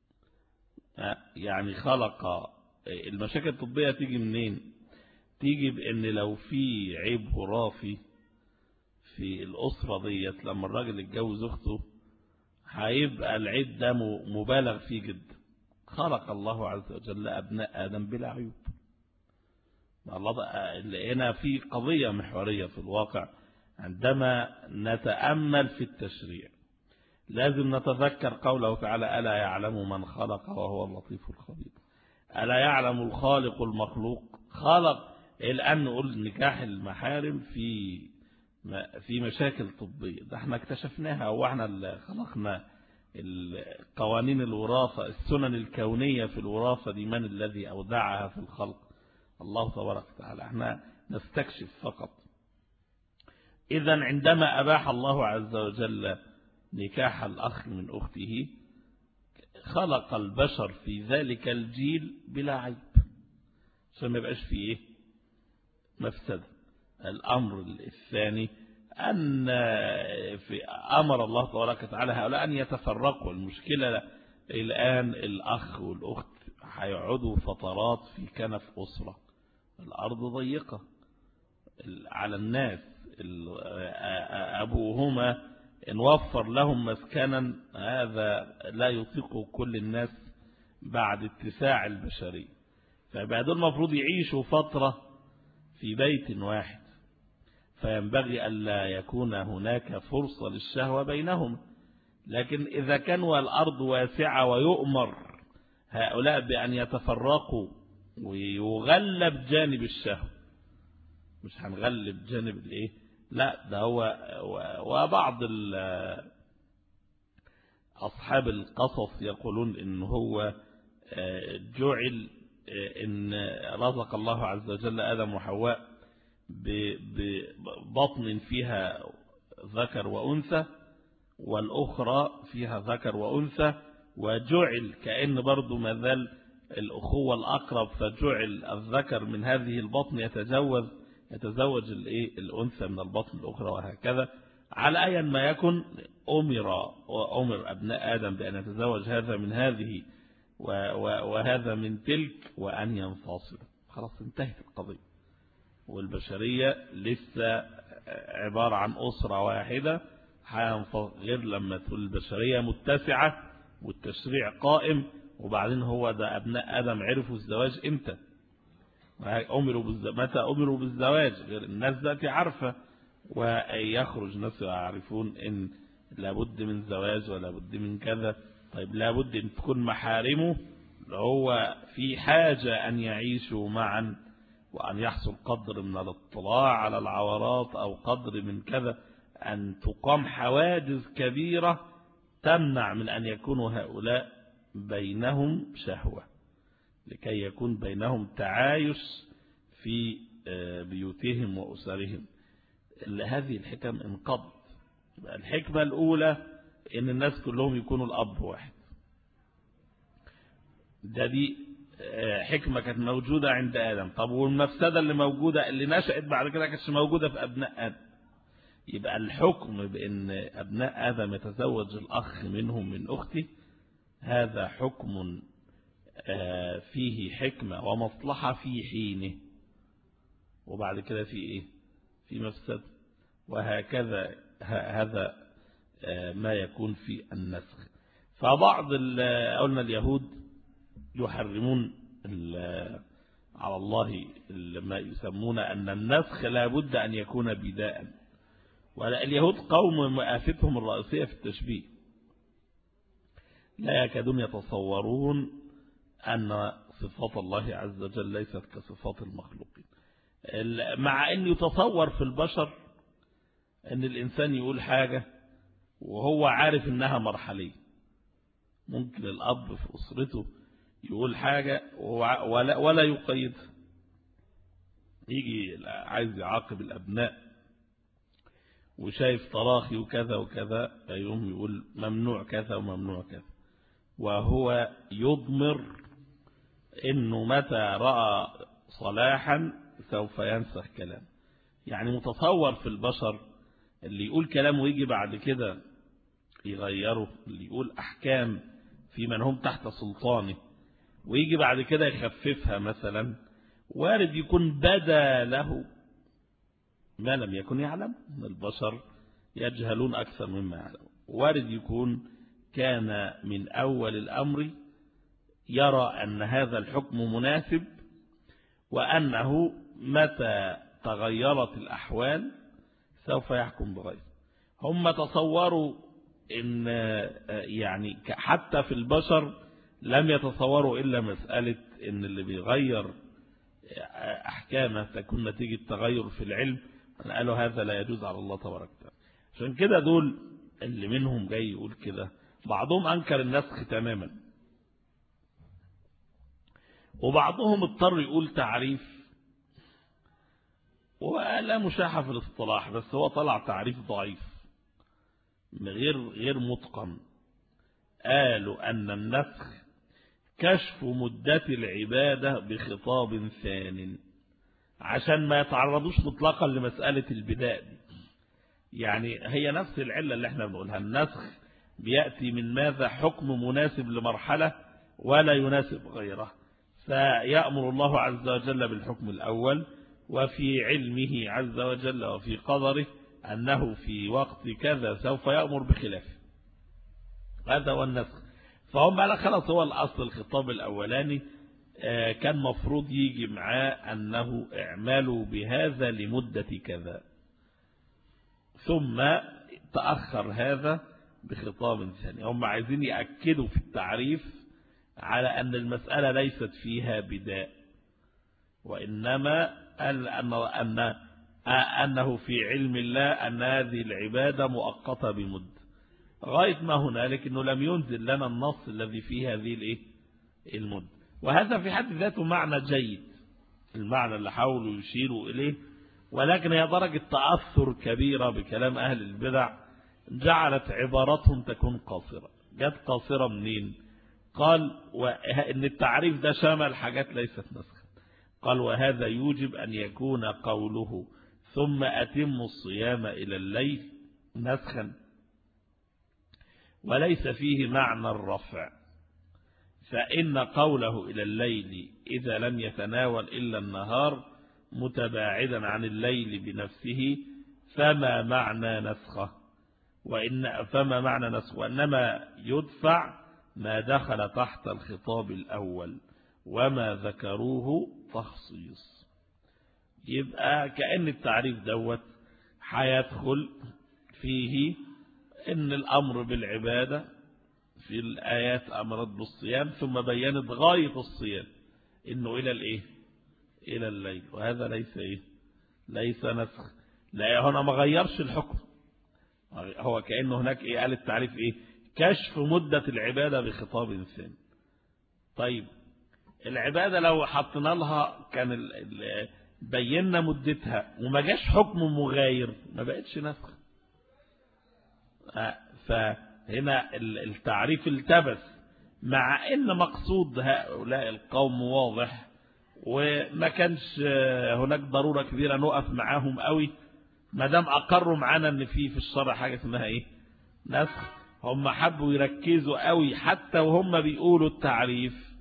يعني خلق. المشاكل الطبية تيجي منين؟ تيجي بأن لو في عيب وراثي في الأسرة ديت، لما الراجل يتجوز أخته هيبقى العيب ده مبالغ فيه جدا. خلق الله عز وجل أبناء آدم بلا عيوب. هنا في قضية محورية في الواقع عندما نتأمل في التشريع، لازم نتذكر قوله تعالى: ألا يعلم من خلق وهو اللطيف الخبير. ألا يعلم الخالق المخلوق؟ خلق. الآن نقول نكاح المحارم في في مشاكل طبية، ده احنا اكتشفناها، واحنا اللي خلقنا القوانين الوراثة، السنن الكونية في الوراثة دي من الذي أودعها في الخلق؟ الله تبارك وتعالى. احنا نستكشف فقط. إذا عندما أباح الله عز وجل نكاح الأخ من أخته، خلق البشر في ذلك الجيل بلا عيب، عشان ما يبقاش فيه إيه؟ مفسدة. الأمر الثاني أن في أمر الله تبارك وتعالى هؤلاء أن يتفرقوا. المشكلة الآن الأخ والأخت هيقعدوا فترات في كنف أسرة، الأرض ضيقة على الناس، أبوهما إن وفر لهم مسكنا هذا لا يطيقه كل الناس بعد اتساع البشرية، فبعد المفروض يعيشوا فترة في بيت واحد، فينبغي ألا يكون هناك فرصة للشهوة بينهم. لكن إذا كان والأرض واسعة ويؤمر هؤلاء بأن يتفرقوا ويغلب جانب الشهوة، مش هنغلب جانب الايه، لا ده هو. وبعض أصحاب القصص يقولون إن هو جعل، إن رزق الله عز وجل آدم وحواء ببطن فيها ذكر وأنثى، والأخرى فيها ذكر وأنثى، وجعل كأن برضو مازال الأخوة الأقرب، فجعل الذكر من هذه البطن يتزوج يتزوج الايه الأنثى من البطن الأخرى، وهكذا. على أي ما يكن أمر وأمر أبناء آدم بأن يتزوج هذا من هذه وهذا من تلك، وأن ينفصل. خلاص انتهت القضية. والبشرية لسه عبارة عن أسرة واحدة، غير لما تقول البشرية متسعة والتشريع قائم، وبعدين هو ده أبناء آدم عرفوا الزواج إمتى؟ أمروا بالزواج متى أمروا بالزواج؟ غير الناس دلوقتي عارفة، ويخرج ناس يعرفون إن لابد من زواج ولا بد من كذا. طيب لابد أن تكون محارمه هو في حاجة أن يعيشوا معا، وأن يحصل قدر من الاطلاع على العورات أو قدر من كذا، أن تقام حواجز كبيرة تمنع من أن يكونوا هؤلاء بينهم شهوة، لكي يكون بينهم تعايش في بيوتهم وأسرهم. هذه الحكم انقضت. الحكمة الأولى إن الناس كلهم يكونوا الأب واحد، ده دي حكمة كانت موجودة عند آدم. طب والمفسدة اللي موجودة اللي نشأت بعد كده كانتش موجودة في أبناء آدم. يبقى الحكم بأن أبناء آدم يتزوج الأخ منهم من أخته، هذا حكم فيه حكمة ومصلحة في حينه، وبعد كده في إيه؟ في مفسد. وهكذا هذا ما يكون في النسخ. فبعض قلنا اليهود يحرمون على الله ما يسمون أن النسخ لا بد أن يكون بداء. واليهود قوم مآفتهم الرئيسية في التشبيه، لا يكادون يتصورون أن صفات الله عز وجل ليست كصفات المخلوقين، مع أن يتصور في البشر أن الإنسان يقول حاجة وهو عارف أنها مرحلية. ممكن الأب في أسرته يقول حاجة ولا, ولا يقيدها، يجي عايز يعاقب الأبناء وشايف تراخي وكذا وكذا، يوم يقول ممنوع كذا وممنوع كذا، وهو يضمر إنه متى رأى صلاحا سوف ينسخ كلام. يعني متصور في البشر اللي يقول كلام ويجي بعد كده يغيره، اللي يقول أحكام في من هم تحت سلطانه ويجي بعد كده يخففها مثلا، وارد يكون بدا له ما لم يكن يعلم. البشر يجهلون أكثر مما يعلم. وارد يكون كان من أول الأمر يرى أن هذا الحكم مناسب، وأنه متى تغيرت الأحوال سوف يحكم بغيره. هم تصوروا إن يعني حتى في البشر لم يتصوروا إلا مسألة إن اللي بيغير أحكامه تكون نتيجة تغير في العلم، قالوا هذا لا يجوز على الله تبارك وتعالى. عشان كده دول اللي منهم جاي يقول كده، بعضهم أنكر النسخ تماما، وبعضهم اضطر يقول تعريف ولا مشاحة في الاصطلاح، بس هو طلع تعريف ضعيف غير غير متقن. قالوا أن النسخ كشف مدة العبادة بخطاب ثان، عشان ما يتعرضوش مطلقا لمسألة البداء دي. يعني هي نفس العلة اللي احنا بنقولها، النسخ بيأتي من ماذا؟ حكم مناسب لمرحلة ولا يناسب غيرها، فيأمر الله عز وجل بالحكم الأول، وفي علمه عز وجل وفي قدره أنه في وقت كذا سوف يأمر بخلافه. هذا هو النسخ. فهم قال خلاص هو الأصل الخطاب الأولاني كان مفروض يجي معاه أنه اعملوا بهذا لمدة كذا، ثم تأخر هذا بخطاب ثاني. هم عايزين يأكدوا في التعريف على أن المسألة ليست فيها بداء، وإنما أن أنه في علم الله أن هذه العبادة مؤقتة بمدة غاية ما هنالك، أنه لم ينزل لنا النص الذي فيه هذه الإيه؟ المدة. وهذا في حد ذاته معنى جيد، المعنى اللي حاولوا يشيروا إليه، ولكن هي درجة تأثر كبيرة بكلام أهل البدع جعلت عباراتهم تكون قاصرة. جت قاصرة منين؟ قال وإن التعريف ده شمل حاجات ليست نسخا. قال وهذا يوجب أن يكون قوله ثم أتم الصيام إلى الليل نسخا، وليس فيه معنى الرفع، فإن قوله إلى الليل إذا لم يتناول إلا النهار متباعدا عن الليل بنفسه فما معنى نسخه، وإن فما معنى نسخه، وإنما يدفع ما دخل تحت الخطاب الأول وما ذكروه تخصيص. يبقى كأن التعريف دوت هيدخل فيه إن الأمر بالعبادة في الآيات أمرت بالصيام ثم بيّنت غاية الصيام إنه إلى الإيه؟ إلى الليل، وهذا ليس إيه؟ ليس نسخ، لا هنا ما غيرش الحكم، هو كأنه هناك إيه؟ قال التعريف إيه؟ كشف مدة العبادة بخطاب ثاني. طيب العبادة لو حطنا لها كان ال ال بينا مدتها وما جاش حكم مغاير ما بقتش نسخ. فهنا التعريف التبس، مع ان مقصود هؤلاء القوم واضح وما كانش هناك ضرورة كبيرة نقف معاهم قوي ما دام اقروا معانا ان في في الشرع حاجة اسمها ايه؟ نسخ. هم حبوا يركزوا قوي حتى وهم بيقولوا التعريف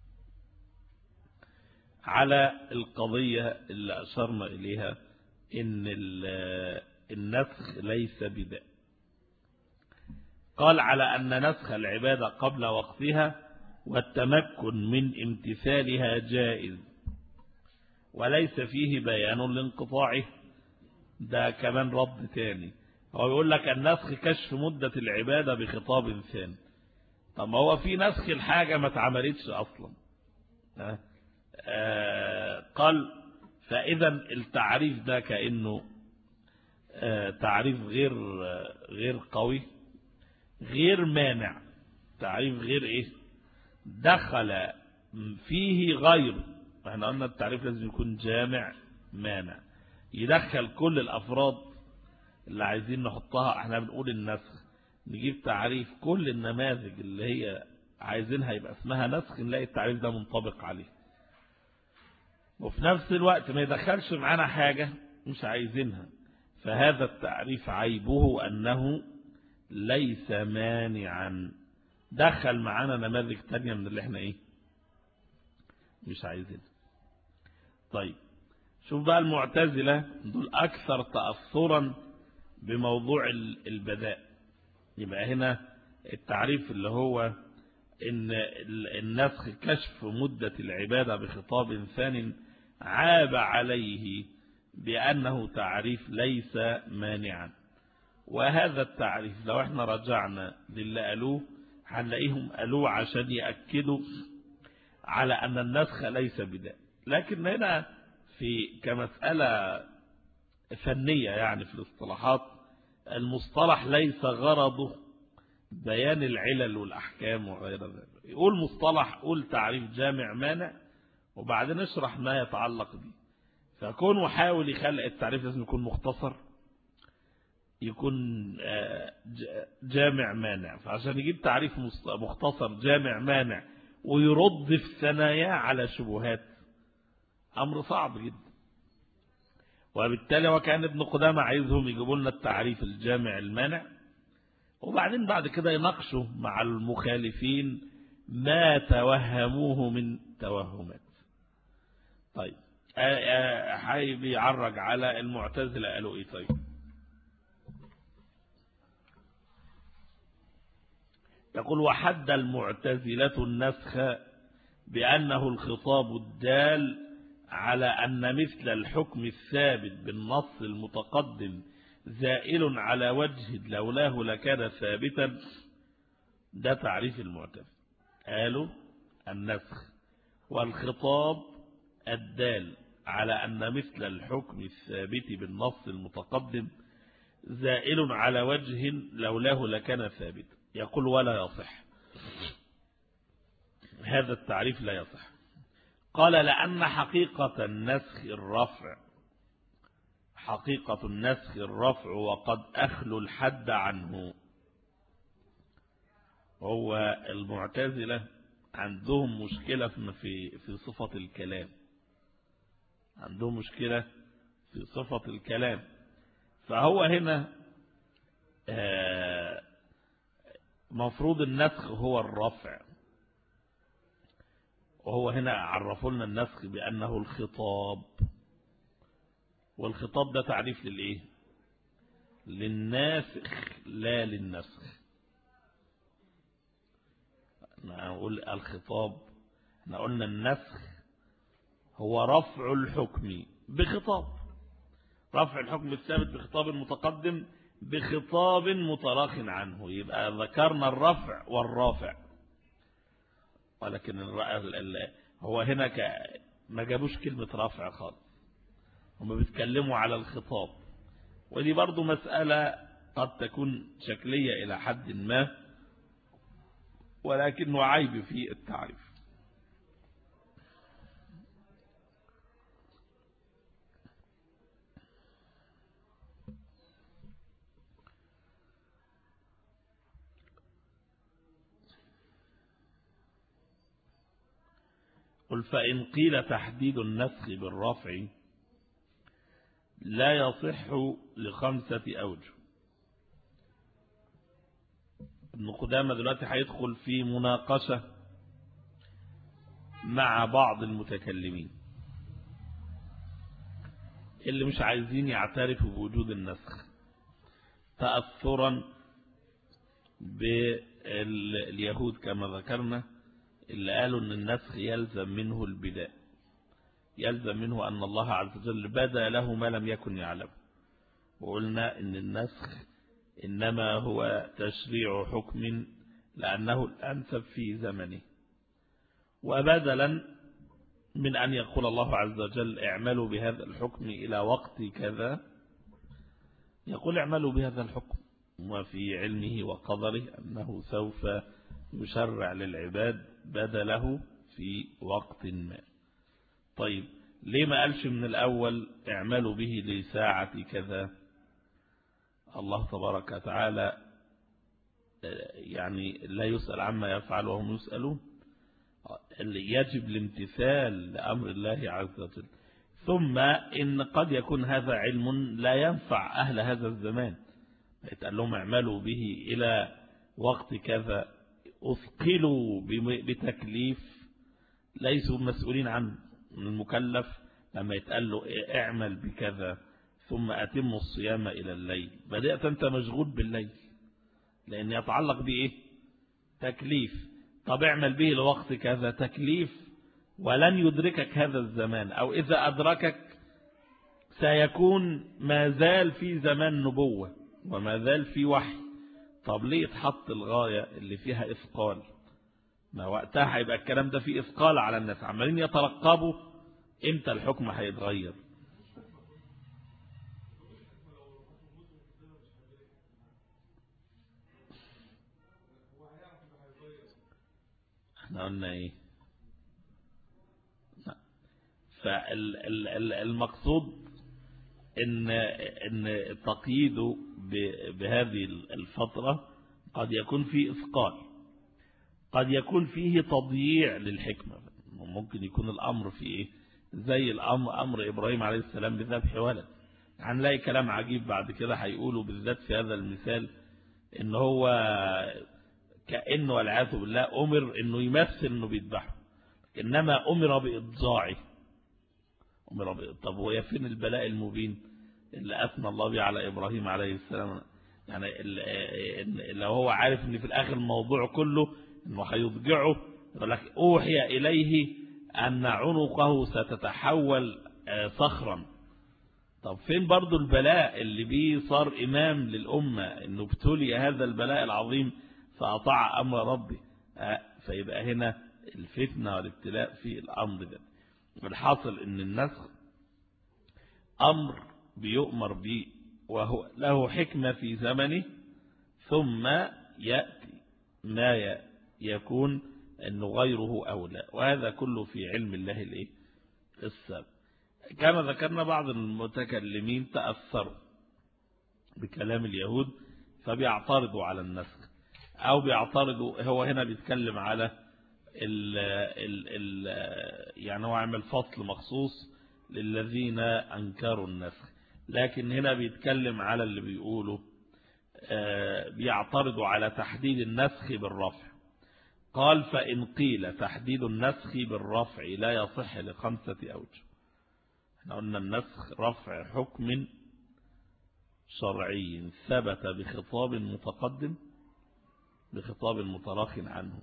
على القضية اللي أشرنا إليها إن النسخ ليس بداء. قال على أن نسخ العبادة قبل وقتها والتمكن من امتثالها جائز وليس فيه بيان لانقطاعه. ده كمان رد تاني، هو يقول لك النسخ كشف مدة العبادة بخطاب ثاني. طب ما هو في نسخ الحاجة ما اتعملتش أصلا. آه قال فإذا التعريف ده كأنه آه تعريف غير آه غير قوي غير مانع. تعريف غير ايه؟ دخل فيه غير، احنا قلنا التعريف لازم يكون جامع مانع يدخل كل الافراد اللي عايزين نحطها. احنا بنقول النسخ نجيب تعريف كل النماذج اللي هي عايزينها يبقى اسمها نسخ نلاقي التعريف ده منطبق عليه، وفي نفس الوقت ما يدخلش معانا حاجة مش عايزينها. فهذا التعريف عيبه أنه ليس مانعا، دخل معانا نماذج تانية من اللي احنا ايه مش عايزينها. طيب شوف بقى المعتزلة دول أكثر تأثرا بموضوع البداء. يبقى هنا التعريف اللي هو إن النسخ كشف مدة العبادة بخطاب ثاني عاب عليه بأنه تعريف ليس مانعا. وهذا التعريف لو احنا رجعنا للي قالوه هنلاقيهم قالوه عشان يأكدوا على أن النسخ ليس بداء. لكن هنا في كمسألة فنية يعني في الاصطلاحات المصطلح ليس غرضه بيان العلل والأحكام وغير ذلك. يقول مصطلح قول تعريف جامع مانع وبعدين اشرح ما يتعلق به. فكون وحاول يخلق التعريف لازم يكون مختصر يكون جامع مانع. فعشان يجيب تعريف مختصر جامع مانع ويرد في ثناياه على شبهات أمر صعب جدا. وبالتالي وكان ابن قدامة عايزهم يجيبوا لنا التعريف الجامع المانع وبعدين بعد كده يناقشوا مع المخالفين ما توهموه من توهمات. طيب حابب يعرج على المعتزلة قالوا ايه؟ طيب يقول وحد المعتزلة النسخ بأنه الخطاب الدال على أن مثل الحكم الثابت بالنص المتقدم زائل على وجه لولاه لكان ثابتا. ده تعريف المعتزلة. قالوا النسخ والخطاب الدال على أن مثل الحكم الثابت بالنص المتقدم زائل على وجه لولاه لكان ثابتا. يقول ولا يصح، هذا التعريف لا يصح. قال لأن حقيقة النسخ الرفع حقيقة النسخ الرفع وقد أخلوا الحد عنه. هو المعتزلة عندهم مشكلة في في صفة الكلام، عندهم مشكلة في صفة الكلام. فهو هنا مفروض النسخ هو الرفع، وهو هنا عرفوا لنا النسخ بأنه الخطاب. والخطاب ده تعريف للإيه؟ للناسخ لا للنسخ. نقول الخطاب، احنا قلنا النسخ هو رفع الحكم بخطاب، رفع الحكم الثابت بخطاب متقدم بخطاب متراخ عنه، يبقى ذكرنا الرفع والرافع. ولكن هو هنا ما جابوش كلمة رفع خالص، هم بيتكلموا على الخطاب، ودي برضو مسألة قد تكون شكلية إلى حد ما، ولكنه عيب في التعريف. قل فإن قيل تحديد النسخ بالرفع لا يصح لخمسة أوجه. ابن قدامة دلوقتي هيدخل في مناقشة مع بعض المتكلمين اللي مش عايزين يعترفوا بوجود النسخ تأثرا باليهود كما ذكرنا، اللي قالوا ان النسخ يلزم منه البداء، يلزم منه أن الله عز وجل بدا له ما لم يكن يعلم. وقلنا ان النسخ إنما هو تشريع حكم لأنه الأنسب في زمنه، وبدلا من أن يقول الله عز وجل اعملوا بهذا الحكم إلى وقت كذا، يقول اعملوا بهذا الحكم وفي علمه وقدره أنه سوف يشرع للعباد بدله في وقت ما. طيب ليه ما قالش من الأول اعملوا به لساعة كذا؟ الله تبارك وتعالى يعني لا يسأل عما يفعل وهم يسألون، اللي يجب الامتثال لأمر الله عز وجل. ثم إن قد يكون هذا علم لا ينفع أهل هذا الزمان، يتقال لهم اعملوا به إلى وقت كذا، أثقلوا بتكليف ليسوا مسؤولين عنه. من المكلف لما يتقال له اعمل بكذا ثم أتم الصيام إلى الليل، بدأت أنت مشغول بالليل لأن يتعلق بإيه؟ تكليف. طب اعمل به لوقت كذا، تكليف ولن يدركك هذا الزمان، أو إذا أدركك سيكون ما زال في زمان نبوة وما زال في وحي. طب ليه تحط الغاية اللي فيها إثقال؟ ما وقتها هيبقى الكلام ده فيه إثقال على الناس، عمالين يترقبوا إمتى الحكم هيتغير. احنا قلنا ايه؟ فالمقصود ان ان تقييده بهذه الفترة قد يكون فيه إثقال، قد يكون فيه تضييع للحكمة. ممكن يكون الأمر فيه ايه؟ زي الأمر أمر إبراهيم عليه السلام بذبح ولد. هنلاقي كلام عجيب بعد كده هيقوله بالذات في هذا المثال، ان هو كأنه والعياذ بالله أمر انه يمثل انه بيذبحه، انما أمر بإضجاعه. أمر بإضجاعه. طب هو يفين البلاء المبين اللي أثنى الله به على إبراهيم عليه السلام؟ يعني لو هو عارف ان في الآخر الموضوع كله انه هيضجعه، يقول لك أوحي إليه أن عنقه ستتحول صخرا. طب فين برضو البلاء اللي بيه صار إمام للأمة، انه ابتلي هذا البلاء العظيم فأطاع أمر ربي؟ فيبقى هنا الفتنة والابتلاء في الأمر ده. والحاصل ان النسخ أمر بيؤمر به وهو له حكمة في زمنه، ثم يأتي ما يكون أنه غيره أولى، وهذا كله في علم الله الإيه؟ السابق. كما ذكرنا بعض المتكلمين تأثروا بكلام اليهود فبيعترضوا على النسخ، أو بيعترضوا. هو هنا بيتكلم على ال ال ال يعني هو عمل فصل مخصوص للذين أنكروا النسخ، لكن هنا بيتكلم على اللي بيقولوا بيعترضوا على تحديد النسخ بالرفع. قال فإن قيل تحديد النسخ بالرفع لا يصح لخمسة أوجه. احنا قلنا النسخ رفع حكم شرعي ثبت بخطاب متقدم بخطاب متراخ عنه.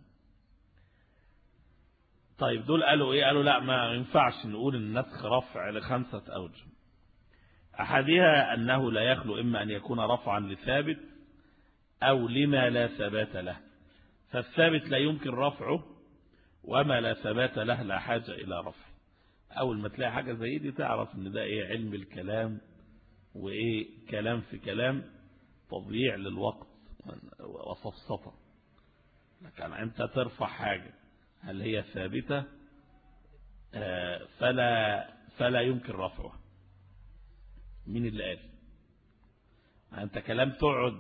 طيب دول قالوا ايه؟ قالوا لا، ما ينفعش نقول النسخ رفع لخمسة أوجه. أحدها أنه لا يخلو إما أن يكون رفعا لثابت أو لما لا ثبات له، فالثابت لا يمكن رفعه، وما لا ثبات له لا حاجة إلى رفع. أول ما تلاقي حاجة زي دي تعرف أن ده إيه؟ علم الكلام، وإيه؟ كلام في كلام، تضييع للوقت وصفصطة. لكن أنت ترفع حاجة هل هي ثابتة فلا فلا يمكن رفعها. مين اللي قال؟ أنت كلام تقعد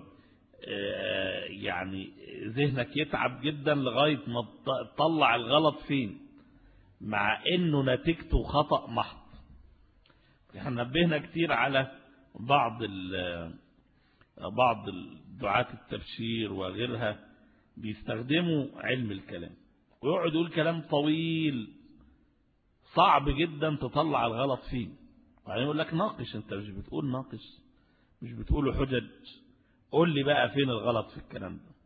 يعني ذهنك يتعب جدا لغاية ما تطلع الغلط فين، مع انه نتيجته خطأ محض. احنا نبهنا كتير على بعض بعض الدعاة التبشير وغيرها بيستخدموا علم الكلام ويقعد يقول كلام طويل صعب جدا تطلع الغلط فيه، وبعدين يقول لك ناقش. انت مش بتقول ناقش، مش بتقوله حجج، قول لي بقى فين الغلط في الكلام ده.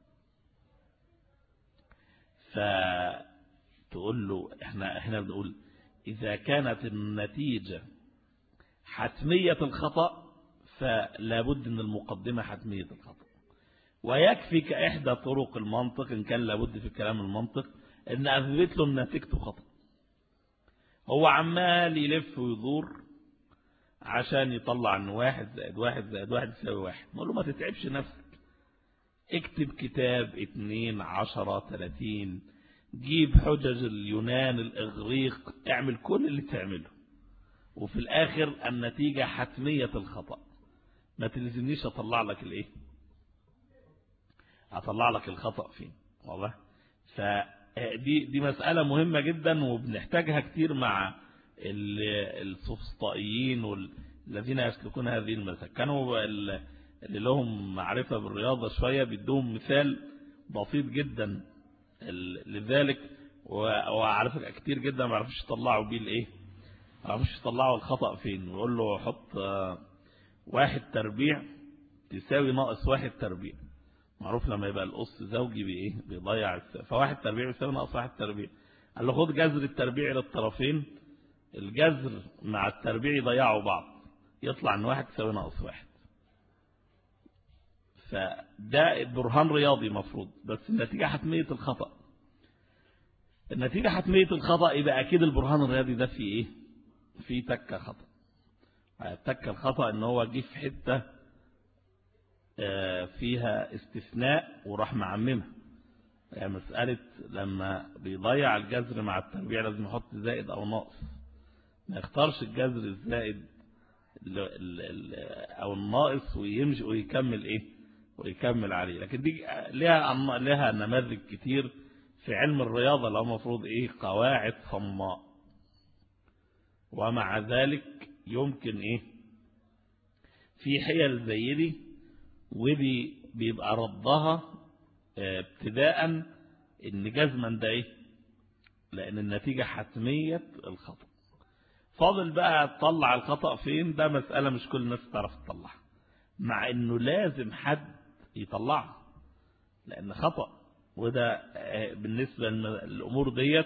فتقول له احنا احنا بنقول اذا كانت النتيجة حتمية الخطأ فلا بد ان المقدمة حتمية الخطأ، ويكفي كإحدى طرق المنطق إن كان لابد في كلام المنطق ان اثبت له ان نتيجته خطأ. هو عمال يلف ويدور عشان يطلع ان واحد زائد واحد زائد واحد يساوي واحد. نقول له ما تتعبش نفسك، اكتب كتاب اتنين عشرة تلاتين، جيب حجج اليونان الإغريق، اعمل كل اللي تعمله، وفي الآخر النتيجة حتمية الخطأ. ما تلزمنيش أطلع لك الإيه؟ أطلع لك الخطأ فين؟ والله فدي دي مسألة مهمة جدا وبنحتاجها كتير مع السفسطائيين والذين يسلكون هذه المسألة. كانوا اللي لهم معرفة بالرياضة شوية بيدوهم مثال بسيط جدا لذلك، وعلى فكرة كتير جدا ما عرفوش يطلعوا بيه الايه، ما عرفوش يطلعوا الخطأ فين. ويقول له حط واحد تربيع تساوي ناقص واحد تربيع. معروف لما يبقى القص زوجي بايه بيضيع، فواحد تربيع يساوي ناقص واحد تربيع. قال له خد جذر التربيع للطرفين، الجذر مع التربيع يضيعوا بعض، يطلع ان واحد تساوي ناقص واحد. فده برهان رياضي مفروض، بس النتيجة حتمية الخطأ. النتيجة حتمية الخطأ يبقى أكيد البرهان الرياضي ده فيه إيه؟ فيه تكة خطأ. التكة الخطأ إن هو جه في حتة فيها استثناء وراح معممها. يعني مسألة لما بيضيع الجذر مع التربيع لازم يحط زائد أو ناقص، ما يختارش الجذر الزائد أو الناقص ويمشي ويكمل إيه ويكمل عليه. لكن دي لها لها نماذج كتير في علم الرياضة اللي هو المفروض ايه قواعد صماء، ومع ذلك يمكن ايه في حيل زي دي، ودي بيبقى ردها ابتداء ان جزما ده ايه لان النتيجة حتمية الخطأ. فاضل بقى تطلع الخطأ فين، ده مسألة مش كل الناس تعرف تطلعها، مع انه لازم حد يطلعها لان خطأ. وده بالنسبة للأمور ديت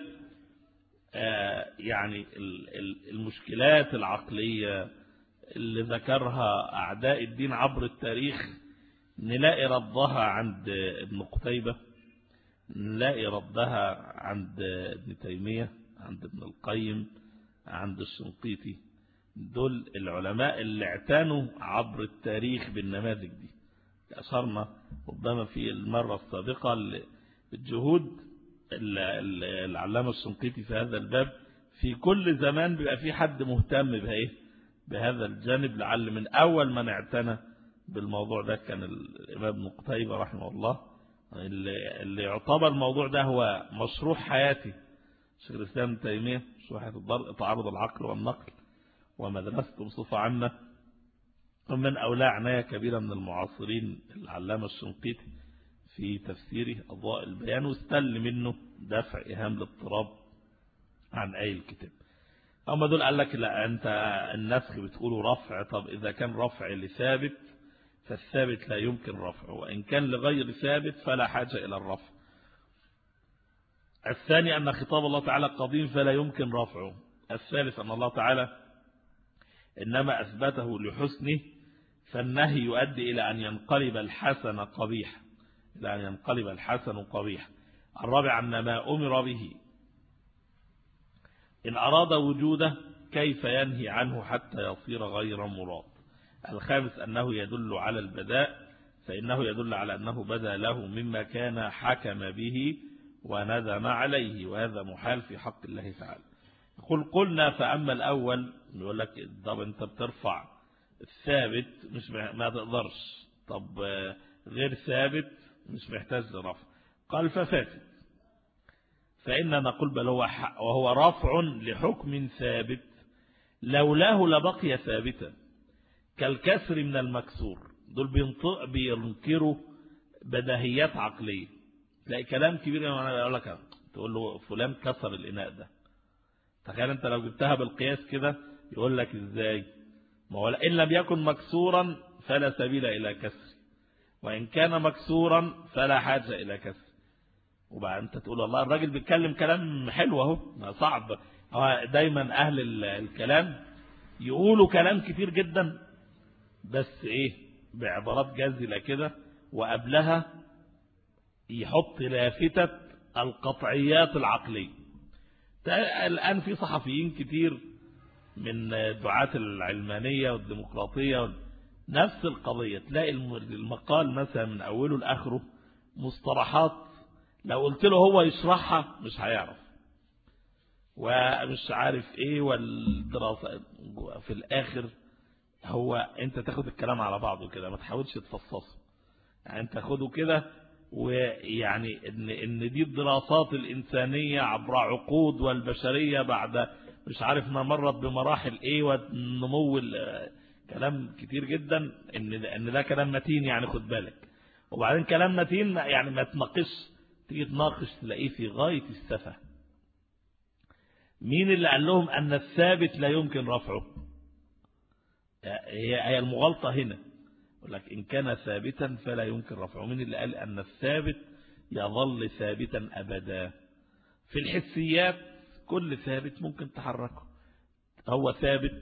يعني المشكلات العقلية اللي ذكرها أعداء الدين عبر التاريخ نلاقي ردها عند ابن قتيبة، نلاقي ردها عند ابن تيمية، عند ابن القيم، عند الشنقيطي. دول العلماء اللي اعتنوا عبر التاريخ بالنماذج دي. أشرنا ربما في المرة السابقة الجهود العلامة الشنقيطي في هذا الباب. في كل زمان بيبقى في حد مهتم بهايه بهذا الجانب، لعل من أول من اعتنى بالموضوع ده كان الإمام ابن قتيبة رحمه الله، اللي يعتبر الموضوع ده هو مشروع حياتي شيخ الإسلام ابن تيمية، مشروع تعارض العقل والنقل ومدرسته بصفة عامة. ومن أولى عناية كبيرة من المعاصرين العلامة الشنقيطي في تفسيره أضواء البيان، واستل منه دفع إيهام الاضطراب عن أي الكتاب. أما دول قال لك لا، أنت النسخ بتقوله رفع. طب إذا كان رفع لثابت فالثابت لا يمكن رفعه، وإن كان لغير ثابت فلا حاجة إلى الرفع. الثاني أن خطاب الله تعالى قديم فلا يمكن رفعه. الثالث أن الله تعالى إنما أثبته لحسنه، فالنهي يؤدي إلى أن ينقلب الحسن قبيح، إلى أن ينقلب الحسن قبيح. الرابع أن ما أمر به إن أراد وجوده كيف ينهي عنه حتى يصير غير مراد. الخامس أنه يدل على البداء، فإنه يدل على أنه بدا له مما كان حكم به وندم عليه، وهذا محال في حق الله تعالى. قل قلنا فأما الأول يقول لك طب أنت بترفع الثابت مش ما تقدرش، طب غير ثابت مش محتاج لرفع. قال ففاتت، فإننا نقول بل هو وهو رفع لحكم ثابت لولاه لبقي ثابتا، كالكسر من المكسور. دول بينطق بينكروا بداهيات عقلية، تلاقي كلام كبير أنا أقول لك تقول له فلان كسر الإناء ده، تخيل أنت لو جبتها بالقياس كده يقول لك إزاي؟ ما هو إن لم يكن مكسورا فلا سبيل إلى كسر، وإن كان مكسورا فلا حاجة إلى كسر. وبعد أنت تقول الله الراجل بيتكلم كلام حلو اهو، ما صعب. دايما أهل الكلام يقولوا كلام كتير جدا بس إيه بعبارات جازلة كده، وقبلها يحط لافتة القطعيات العقلية. الآن في صحفيين كتير من دعاة العلمانية والديمقراطية نفس القضية، تلاقي المقال مثلا من أوله لآخره مصطلحات لو قلت له هو يشرحها مش هيعرف، ومش عارف ايه، والدراسة في الآخر هو انت تاخد الكلام على بعضه كده، ما تحاولش تفصصه، يعني انت تاخده كده، ويعني ان ان دي الدراسات الإنسانية عبر عقود والبشرية بعد مش عارف ما مرت بمراحل ايه والنمو، كلام كتير جدا، ان ده, ان ده كلام متين يعني خد بالك. وبعدين كلام متين يعني ما تناقش، تيجي تناقش تلاقيه في غاية السفه. مين اللي قال لهم أن الثابت لا يمكن رفعه؟ هي هي المغالطة هنا، يقول لك إن كان ثابتا فلا يمكن رفعه. مين اللي قال أن الثابت يظل ثابتا أبدا؟ في الحسيات كل ثابت ممكن تحركه، هو ثابت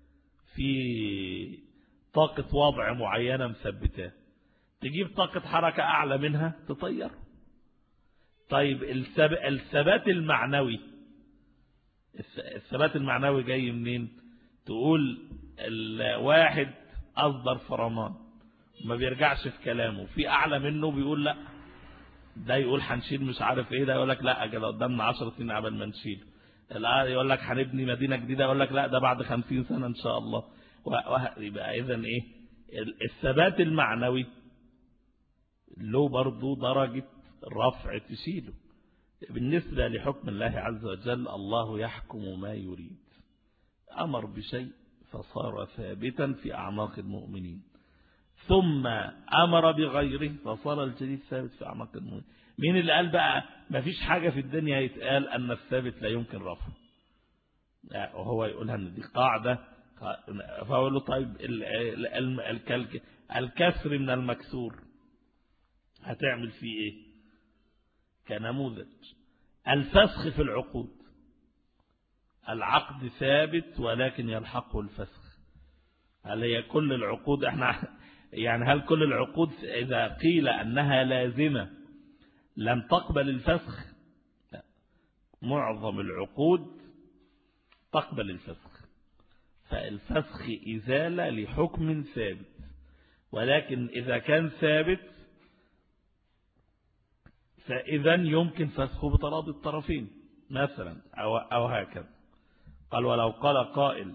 في طاقة وضع معينة مثبتاه، تجيب طاقة حركة أعلى منها تطير. طيب الثبات المعنوي، الثبات المعنوي جاي منين؟ تقول الواحد أصدر فرمان ما بيرجعش في كلامه، في أعلى منه بيقول لا، ده يقول هنشيل مش عارف ايه، ده يقول لك لا كده قدامنا عشر سنين قبل ما نشيل، يقول لك هنبني مدينة جديدة، يقول لك لا ده بعد خمسين سنة إن شاء الله. يبقى إذن إيه الثبات المعنوي له برضو درجة رفع تشيله. بالنسبة لحكم الله عز وجل الله يحكم ما يريد، أمر بشيء فصار ثابتا في أعماق المؤمنين، ثم أمر بغيره فصار الجديد ثابت في أعماق المؤمنين. مين اللي قال بقى ما فيش حاجة في الدنيا يتقال أن الثابت لا يمكن رفعه؟ وهو يقولها أن دي قاعدة، فأقول له طيب الكسر من المكسور هتعمل فيه إيه؟ كنموذج الفسخ في العقود، العقد ثابت ولكن يلحقه الفسخ. هل هي كل العقود احنا يعني هل كل العقود إذا قيل أنها لازمة لم تقبل الفسخ؟ لا، معظم العقود تقبل الفسخ، فالفسخ إزالة لحكم ثابت، ولكن إذا كان ثابت فإذا يمكن فسخه بتراضي الطرفين مثلا أو, أو هكذا. قال ولو قال قائل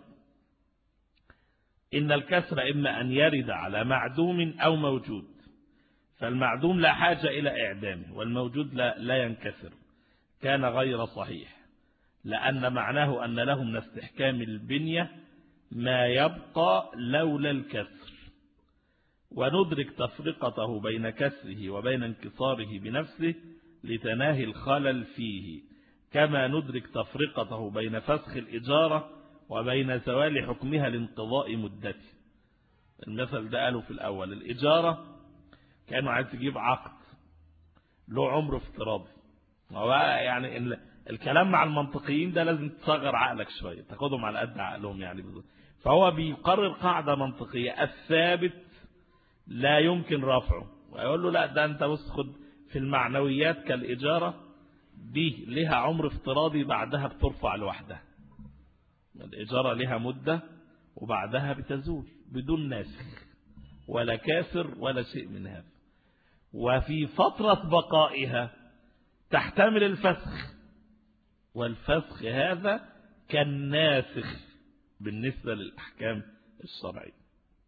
إن الكسر إما أن يرد على معدوم أو موجود، فالمعدوم لا حاجة إلى إعدامه والموجود لا, لا ينكسر، كان غير صحيح، لأن معناه أن له من استحكام البنية ما يبقى لولا الكسر، وندرك تفرقته بين كسره وبين انكساره بنفسه لتناهي الخلل فيه، كما ندرك تفرقته بين فسخ الإجارة وبين زوال حكمها لانقضاء مدته. المثل ده قاله في الأول. الإجارة كانوا عايز تجيب عقد له عمر افتراضي، يعني الكلام مع المنطقيين ده لازم تصغر عقلك شوية، تاخدهم على قد عقلهم يعني. فهو بيقرر قاعدة منطقية: الثابت لا يمكن رفعه. ويقول له لا، ده انت بص خد في المعنويات كالإجارة دي لها عمر افتراضي بعدها بترفع لوحدها. الإجارة لها مدة وبعدها بتزول بدون ناسخ ولا كاسر ولا شيء من هذا. وفي فترة بقائها تحتمل الفسخ، والفسخ هذا كالناسخ بالنسبة للأحكام الشرعية.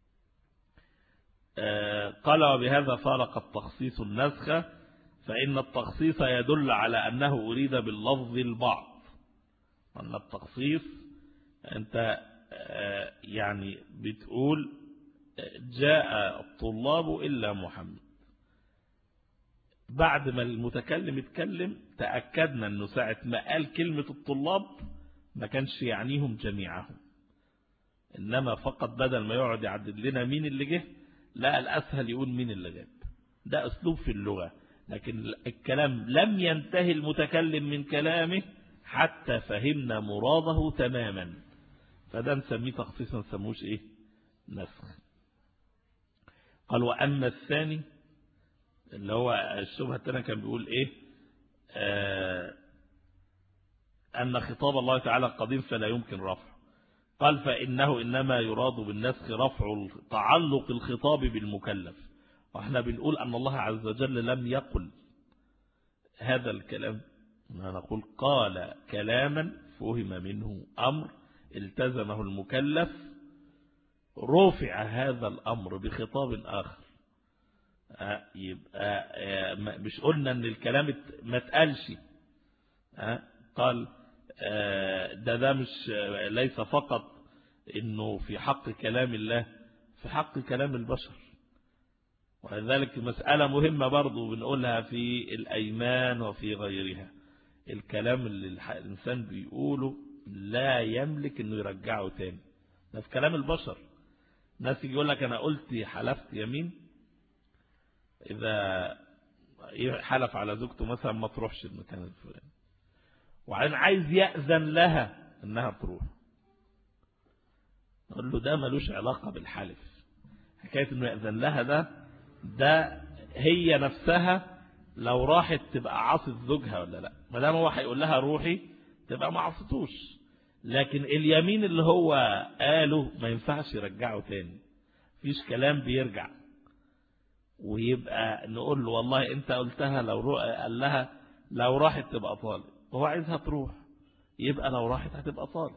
قال: وبهذا فارق التخصيص النسخ، فإن التخصيص يدل على أنه أريد باللفظ البعض. أن التخصيص أنت يعني بتقول جاء الطلاب إلا محمد، بعد ما المتكلم اتكلم تأكدنا أنه ساعة ما قال كلمة الطلاب ما كانش يعنيهم جميعهم، إنما فقط بدل ما يقعد يعدد لنا مين اللي جه، لا الأسهل يقول مين اللي جاب. ده أسلوب في اللغة، لكن الكلام لم ينتهي المتكلم من كلامه حتى فهمنا مراده تماما، فده نسميه تخصيص، ما نسموش إيه؟ نسخ. قال: وأما الثاني اللي هو الشبهة الثانية كان بيقول إيه؟ آه أن خطاب الله تعالى قديم فلا يمكن رفعه. قال: فإنه إنما يراد بالنسخ رفع تعلق الخطاب بالمكلف. وإحنا بنقول أن الله عز وجل لم يقل هذا الكلام، نقول قال كلاما فهم منه أمر التزمه المكلف، رفع هذا الأمر بخطاب آخر. يبقى مش قلنا أن الكلام ما اتقالش، قال ده ده مش ليس فقط انه في حق كلام الله، في حق كلام البشر. ولذلك مسألة مهمة برضو بنقولها في الأيمان وفي غيرها: الكلام اللي الإنسان بيقوله لا يملك انه يرجعه تاني. ده في كلام البشر. ناس يقول لك أنا قلت حلفت يمين، إذا حلف على زوجته مثلا ما تروحش المكان الفلاني، وعين عايز يأذن لها انها تروح، نقول له ده ملوش علاقة بالحلف. حكاية انه يأذن لها ده ده هي نفسها لو راحت تبقى عاصت زوجها ولا لا، ما دام هو هيقول لها روحي تبقى ما عاصتوش. لكن اليمين اللي هو قاله ما ينفعش يرجعه تاني، فيش كلام بيرجع. ويبقى نقول له والله انت قلتها، لو قال لها لو راحت تبقى طالب، هو عايزها تروح، يبقى لو راحت هتبقى طالب،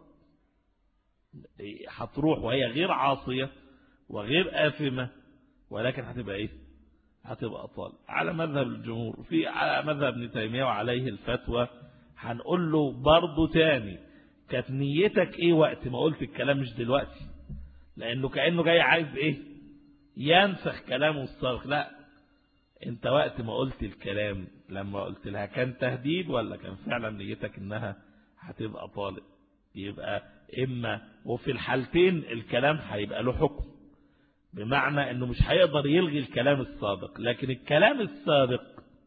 هتروح وهي غير عاصية وغير آثمة، ولكن هتبقى ايه؟ هتبقى طالب على مذهب الجمهور. في على مذهب ابن تيمية وعليه الفتوى هنقول له برضو تاني كانت نيتك ايه وقت ما قلت الكلام، مش دلوقتي، لانه كأنه جاي عايز ايه؟ ينسخ كلامه السابق. لا، انت وقت ما قلت الكلام لما قلت لها كان تهديد ولا كان فعلا نيتك انها هتبقى طالب؟ يبقى اما، وفي الحالتين الكلام هيبقى له حكم، بمعنى انه مش هيقدر يلغي الكلام السابق. لكن الكلام السابق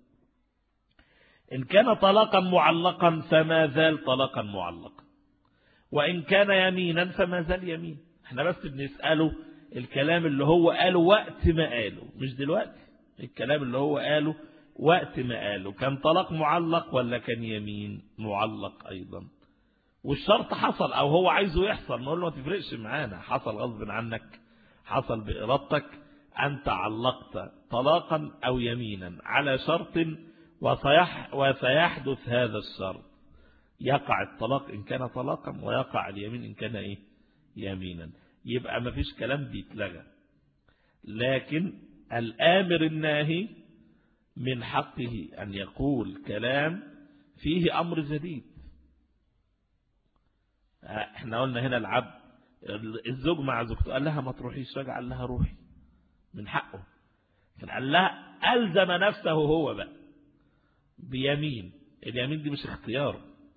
ان كان طلاقا معلقا فما زال طلاقا معلقا، وان كان يمينا فما زال يمين. احنا بس بنسأله الكلام اللي هو قاله وقت ما قاله، مش دلوقتي. الكلام اللي هو قاله وقت ما قاله كان طلاق معلق ولا كان يمين معلق ايضا؟ والشرط حصل او هو عايزه يحصل، نقول له ما تفرقش معانا، حصل غصب عنك، حصل بإرادتك، أنت علقت طلاقا أو يمينا على شرط وسيح وسيحدث هذا الشرط، يقع الطلاق إن كان طلاقا ويقع اليمين إن كان إيه؟ يمينا. يبقى ما فيش كلام بيتلغى، لكن الآمر الناهي من حقه أن يقول كلام فيه أمر جديد. احنا قلنا هنا العبد الزوج مع زوجته قال لها ما تروحيش، رجع قال لها روحي، من حقه. كان قال لها ألزم نفسه هو بقى بيمين، اليمين دي مش اختيار،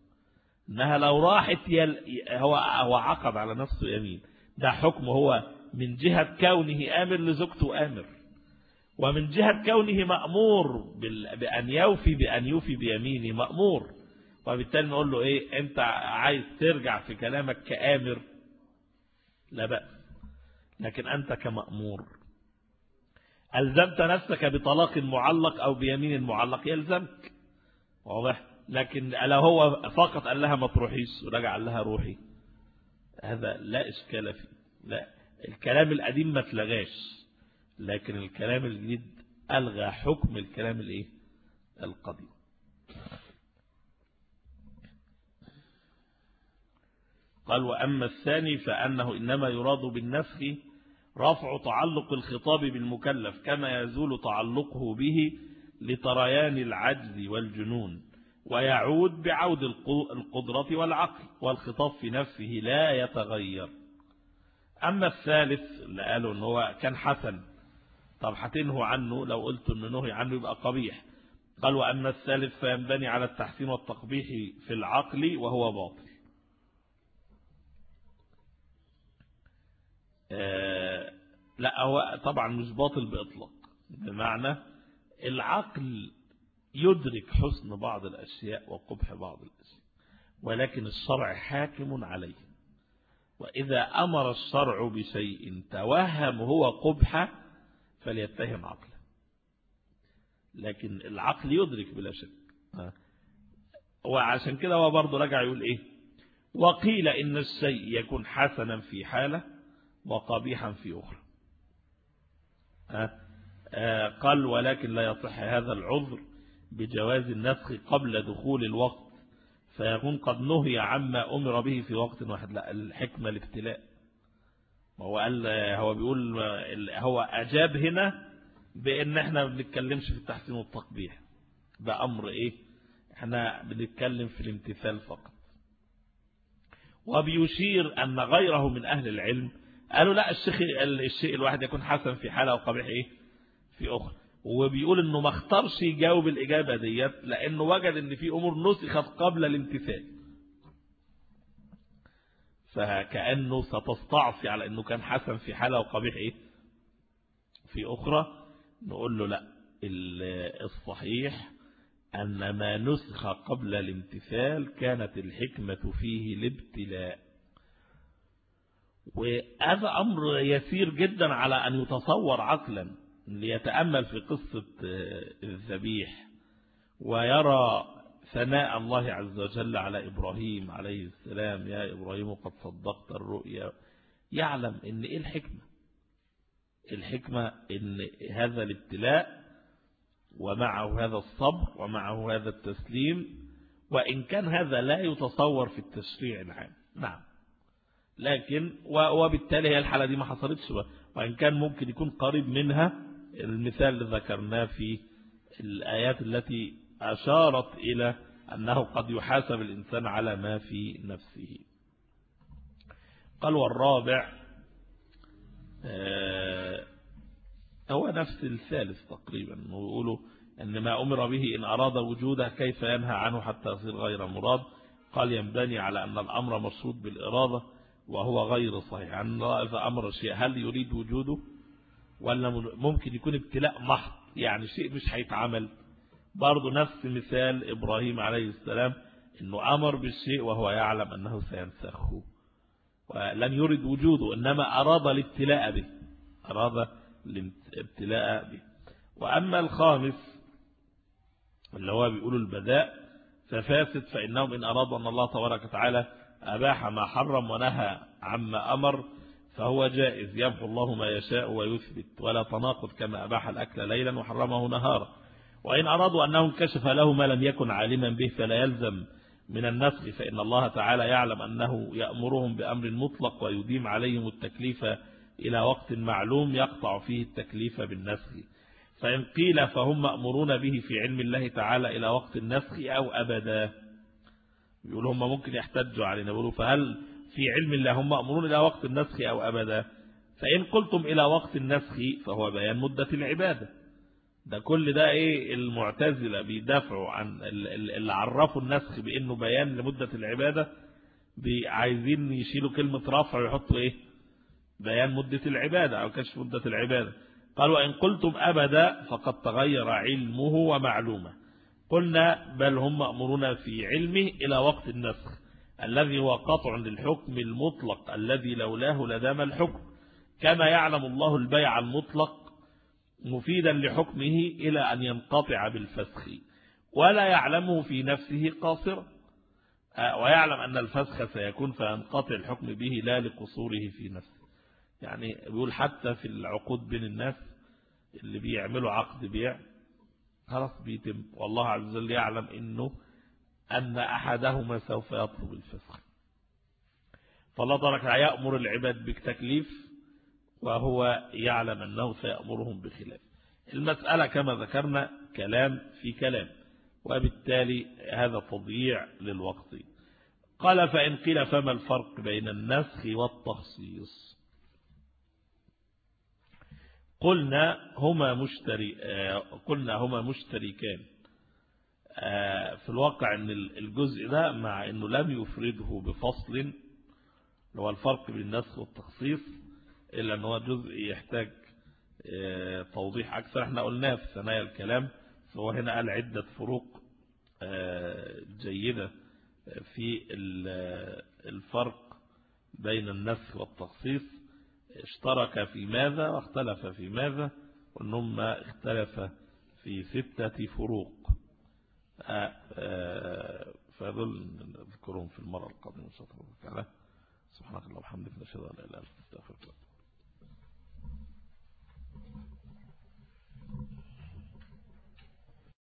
إنها لو راحت يل... هو هو عقد على نفسه يمين، ده حكم هو من جهة كونه آمر لزوجته آمر، ومن جهة كونه مأمور بال... بأن يوفي بأن يوفي بيمينه مأمور، وبالتالي نقول له إيه، أنت عايز ترجع في كلامك كآمر لا بأس، لكن أنت كمأمور ألزمت نفسك بطلاق معلق أو بيمين معلق يلزمك، واضح؟ لكن لو هو فقط قال لها ما تروحيش ورجع قال لها روحي، هذا لا إشكال فيه. لا، الكلام القديم ما اتلغاش، لكن الكلام الجديد ألغى حكم الكلام الايه القديم. قال وأما الثاني فأنه إنما يراد بالنسخ رفع تعلق الخطاب بالمكلف كما يزول تعلقه به لطريان العجز والجنون، ويعود بعود القدرة والعقل، والخطاب في نفسه لا يتغير. أما الثالث اللي قالوا أنه هو كان حسن، طب هتنهوا عنه، لو قلت أنه نهي عنه يبقى قبيح. قال وأما الثالث فينبني على التحسين والتقبيح في العقل وهو باطل. آه لا، هو طبعا مش باطل بإطلاق، بمعنى العقل يدرك حسن بعض الأشياء وقبح بعض الأشياء، ولكن الشرع حاكم عليه، وإذا أمر الشرع بشيء توهم هو قبحه فليتهم عقله، لكن العقل يدرك بلا شك. وعشان كده هو برضه رجع يقول إيه، وقيل إن الشيء يكون حسنا في حالة وقبيحا في أخرى. قال ولكن لا يصح هذا العذر بجواز النسخ قبل دخول الوقت، فيكون قد نهي عما أمر به في وقت واحد. لا، الحكمة الابتلاء. هو قال، هو بيقول هو أجاب هنا بأن احنا ما بنتكلمش في التحسين والتقبيح، ده أمر إيه، احنا بنتكلم في الامتثال فقط. وبيشير أن غيره من أهل العلم قالوا لا، الشيء الشيء الواحد يكون حسن في حالة وقبيح إيه في أخرى، وبيقول إنه ما اختارش يجاوب الإجابة ديت لأنه وجد إن في أمور نسخت قبل الامتثال، فكأنه ستستعصي على إنه كان حسن في حالة وقبيح إيه في أخرى. نقول له لا، الصحيح أن ما نسخ قبل الامتثال كانت الحكمة فيه الابتلاء، وهذا أمر يسير جدا على أن يتصور عقلا، ليتأمل في قصة الذبيح ويرى ثناء الله عز وجل على إبراهيم عليه السلام، يا إبراهيم قد صدقت الرؤيا، يعلم إن إيه الحكمة. الحكمة إن هذا الابتلاء ومعه هذا الصبر ومعه هذا التسليم، وإن كان هذا لا يتصور في التشريع العام، نعم، لكن وبالتالي هي الحالة دي ما حصلتش، وإن كان ممكن يكون قريب منها المثال اللي ذكرناه في الآيات التي أشارت إلى أنه قد يحاسب الإنسان على ما في نفسه. قال والرابع هو نفس الثالث تقريبا، ويقولوا أن ما أمر به إن أراد وجوده كيف ينهى عنه حتى يصير غير مراد. قال ينبني على أن الأمر مشروط بالإرادة وهو غير صحيح، أن إذا أمر شيء هل يريد وجوده ولا ممكن يكون ابتلاء محض، يعني شيء مش هيتعمل. برضو نفس مثال إبراهيم عليه السلام، إنه أمر بالشيء وهو يعلم أنه سينسخه ولن يريد وجوده، إنما أراد الابتلاء به، أراد الابتلاء به. وأما الخامس اللي هو بيقولوا البداء ففاسد، فإنهم إن أرادوا أن الله تبارك وتعالى أباح ما حرم ونهى عما أمر فهو جائز، يمحو الله ما يشاء ويثبت، ولا تناقض كما أباح الأكل ليلا وحرمه نهارا. وإن أرادوا أنه انكشف له ما لم يكن عالما به فلا يلزم من النسخ، فإن الله تعالى يعلم أنه يأمرهم بأمر مطلق ويديم عليهم التكليف إلى وقت معلوم يقطع فيه التكليف بالنسخ. فإن قيل فهم مأمورون به في علم الله تعالى إلى وقت النسخ أو أبدا. يقول هم ممكن يحتجوا علينا، يقولوا فهل في علم الله هم مأمورون إلى وقت النسخ أو أبدا؟ فإن قلتم إلى وقت النسخ فهو بيان مدة العبادة، ده كل ده ايه المعتزلة بيدافعوا عن اللي عرفوا النسخ بانه بيان لمدة العبادة، عايزين يشيلوا كلمة رفع ويحطوا ايه بيان مدة العبادة او كشف مدة العبادة. قال وإن قلتم أبدا فقد تغير علمه ومعلومه. قلنا بل هم مأمورون في علمه إلى وقت النسخ الذي هو قطع للحكم المطلق الذي لولاه لدام الحكم، كما يعلم الله البيع المطلق مفيدا لحكمه إلى أن ينقطع بالفسخ، ولا يعلمه في نفسه قاصرا، ويعلم أن الفسخ سيكون فينقطع الحكم به لا لقصوره في نفسه. يعني بيقول حتى في العقود بين الناس اللي بيعملوا عقد بيع خلاص بيتم، والله عز وجل يعلم إنه أن أحدهما سوف يطلب الفسخ، فالله ترك يأمر العباد بالتكليف وهو يعلم أنه سيأمرهم بخلاف. المسألة كما ذكرنا كلام في كلام، وبالتالي هذا تضييع للوقت. قال فإن قيل فما الفرق بين النسخ والتخصيص؟ قلنا هما مشتري قلنا هما مشتركان في الواقع ان الجزء ده مع انه لم يفرده بفصل اللي هو الفرق بين النسخ والتخصيص، الا ان هو جزء يحتاج توضيح اكثر. احنا قلناه في ثنايا الكلام، فهو هنا قال عدة فروق جيدة في الفرق بين النسخ والتخصيص، اشترك في ماذا واختلف في ماذا، وانهم اختلف في ستة فروق، فذل نذكرهم في المرة القادمة إن شاء الله. سبحانك اللهم وبحمدك نشهد أن لا إله إلا أنت نستغفرك.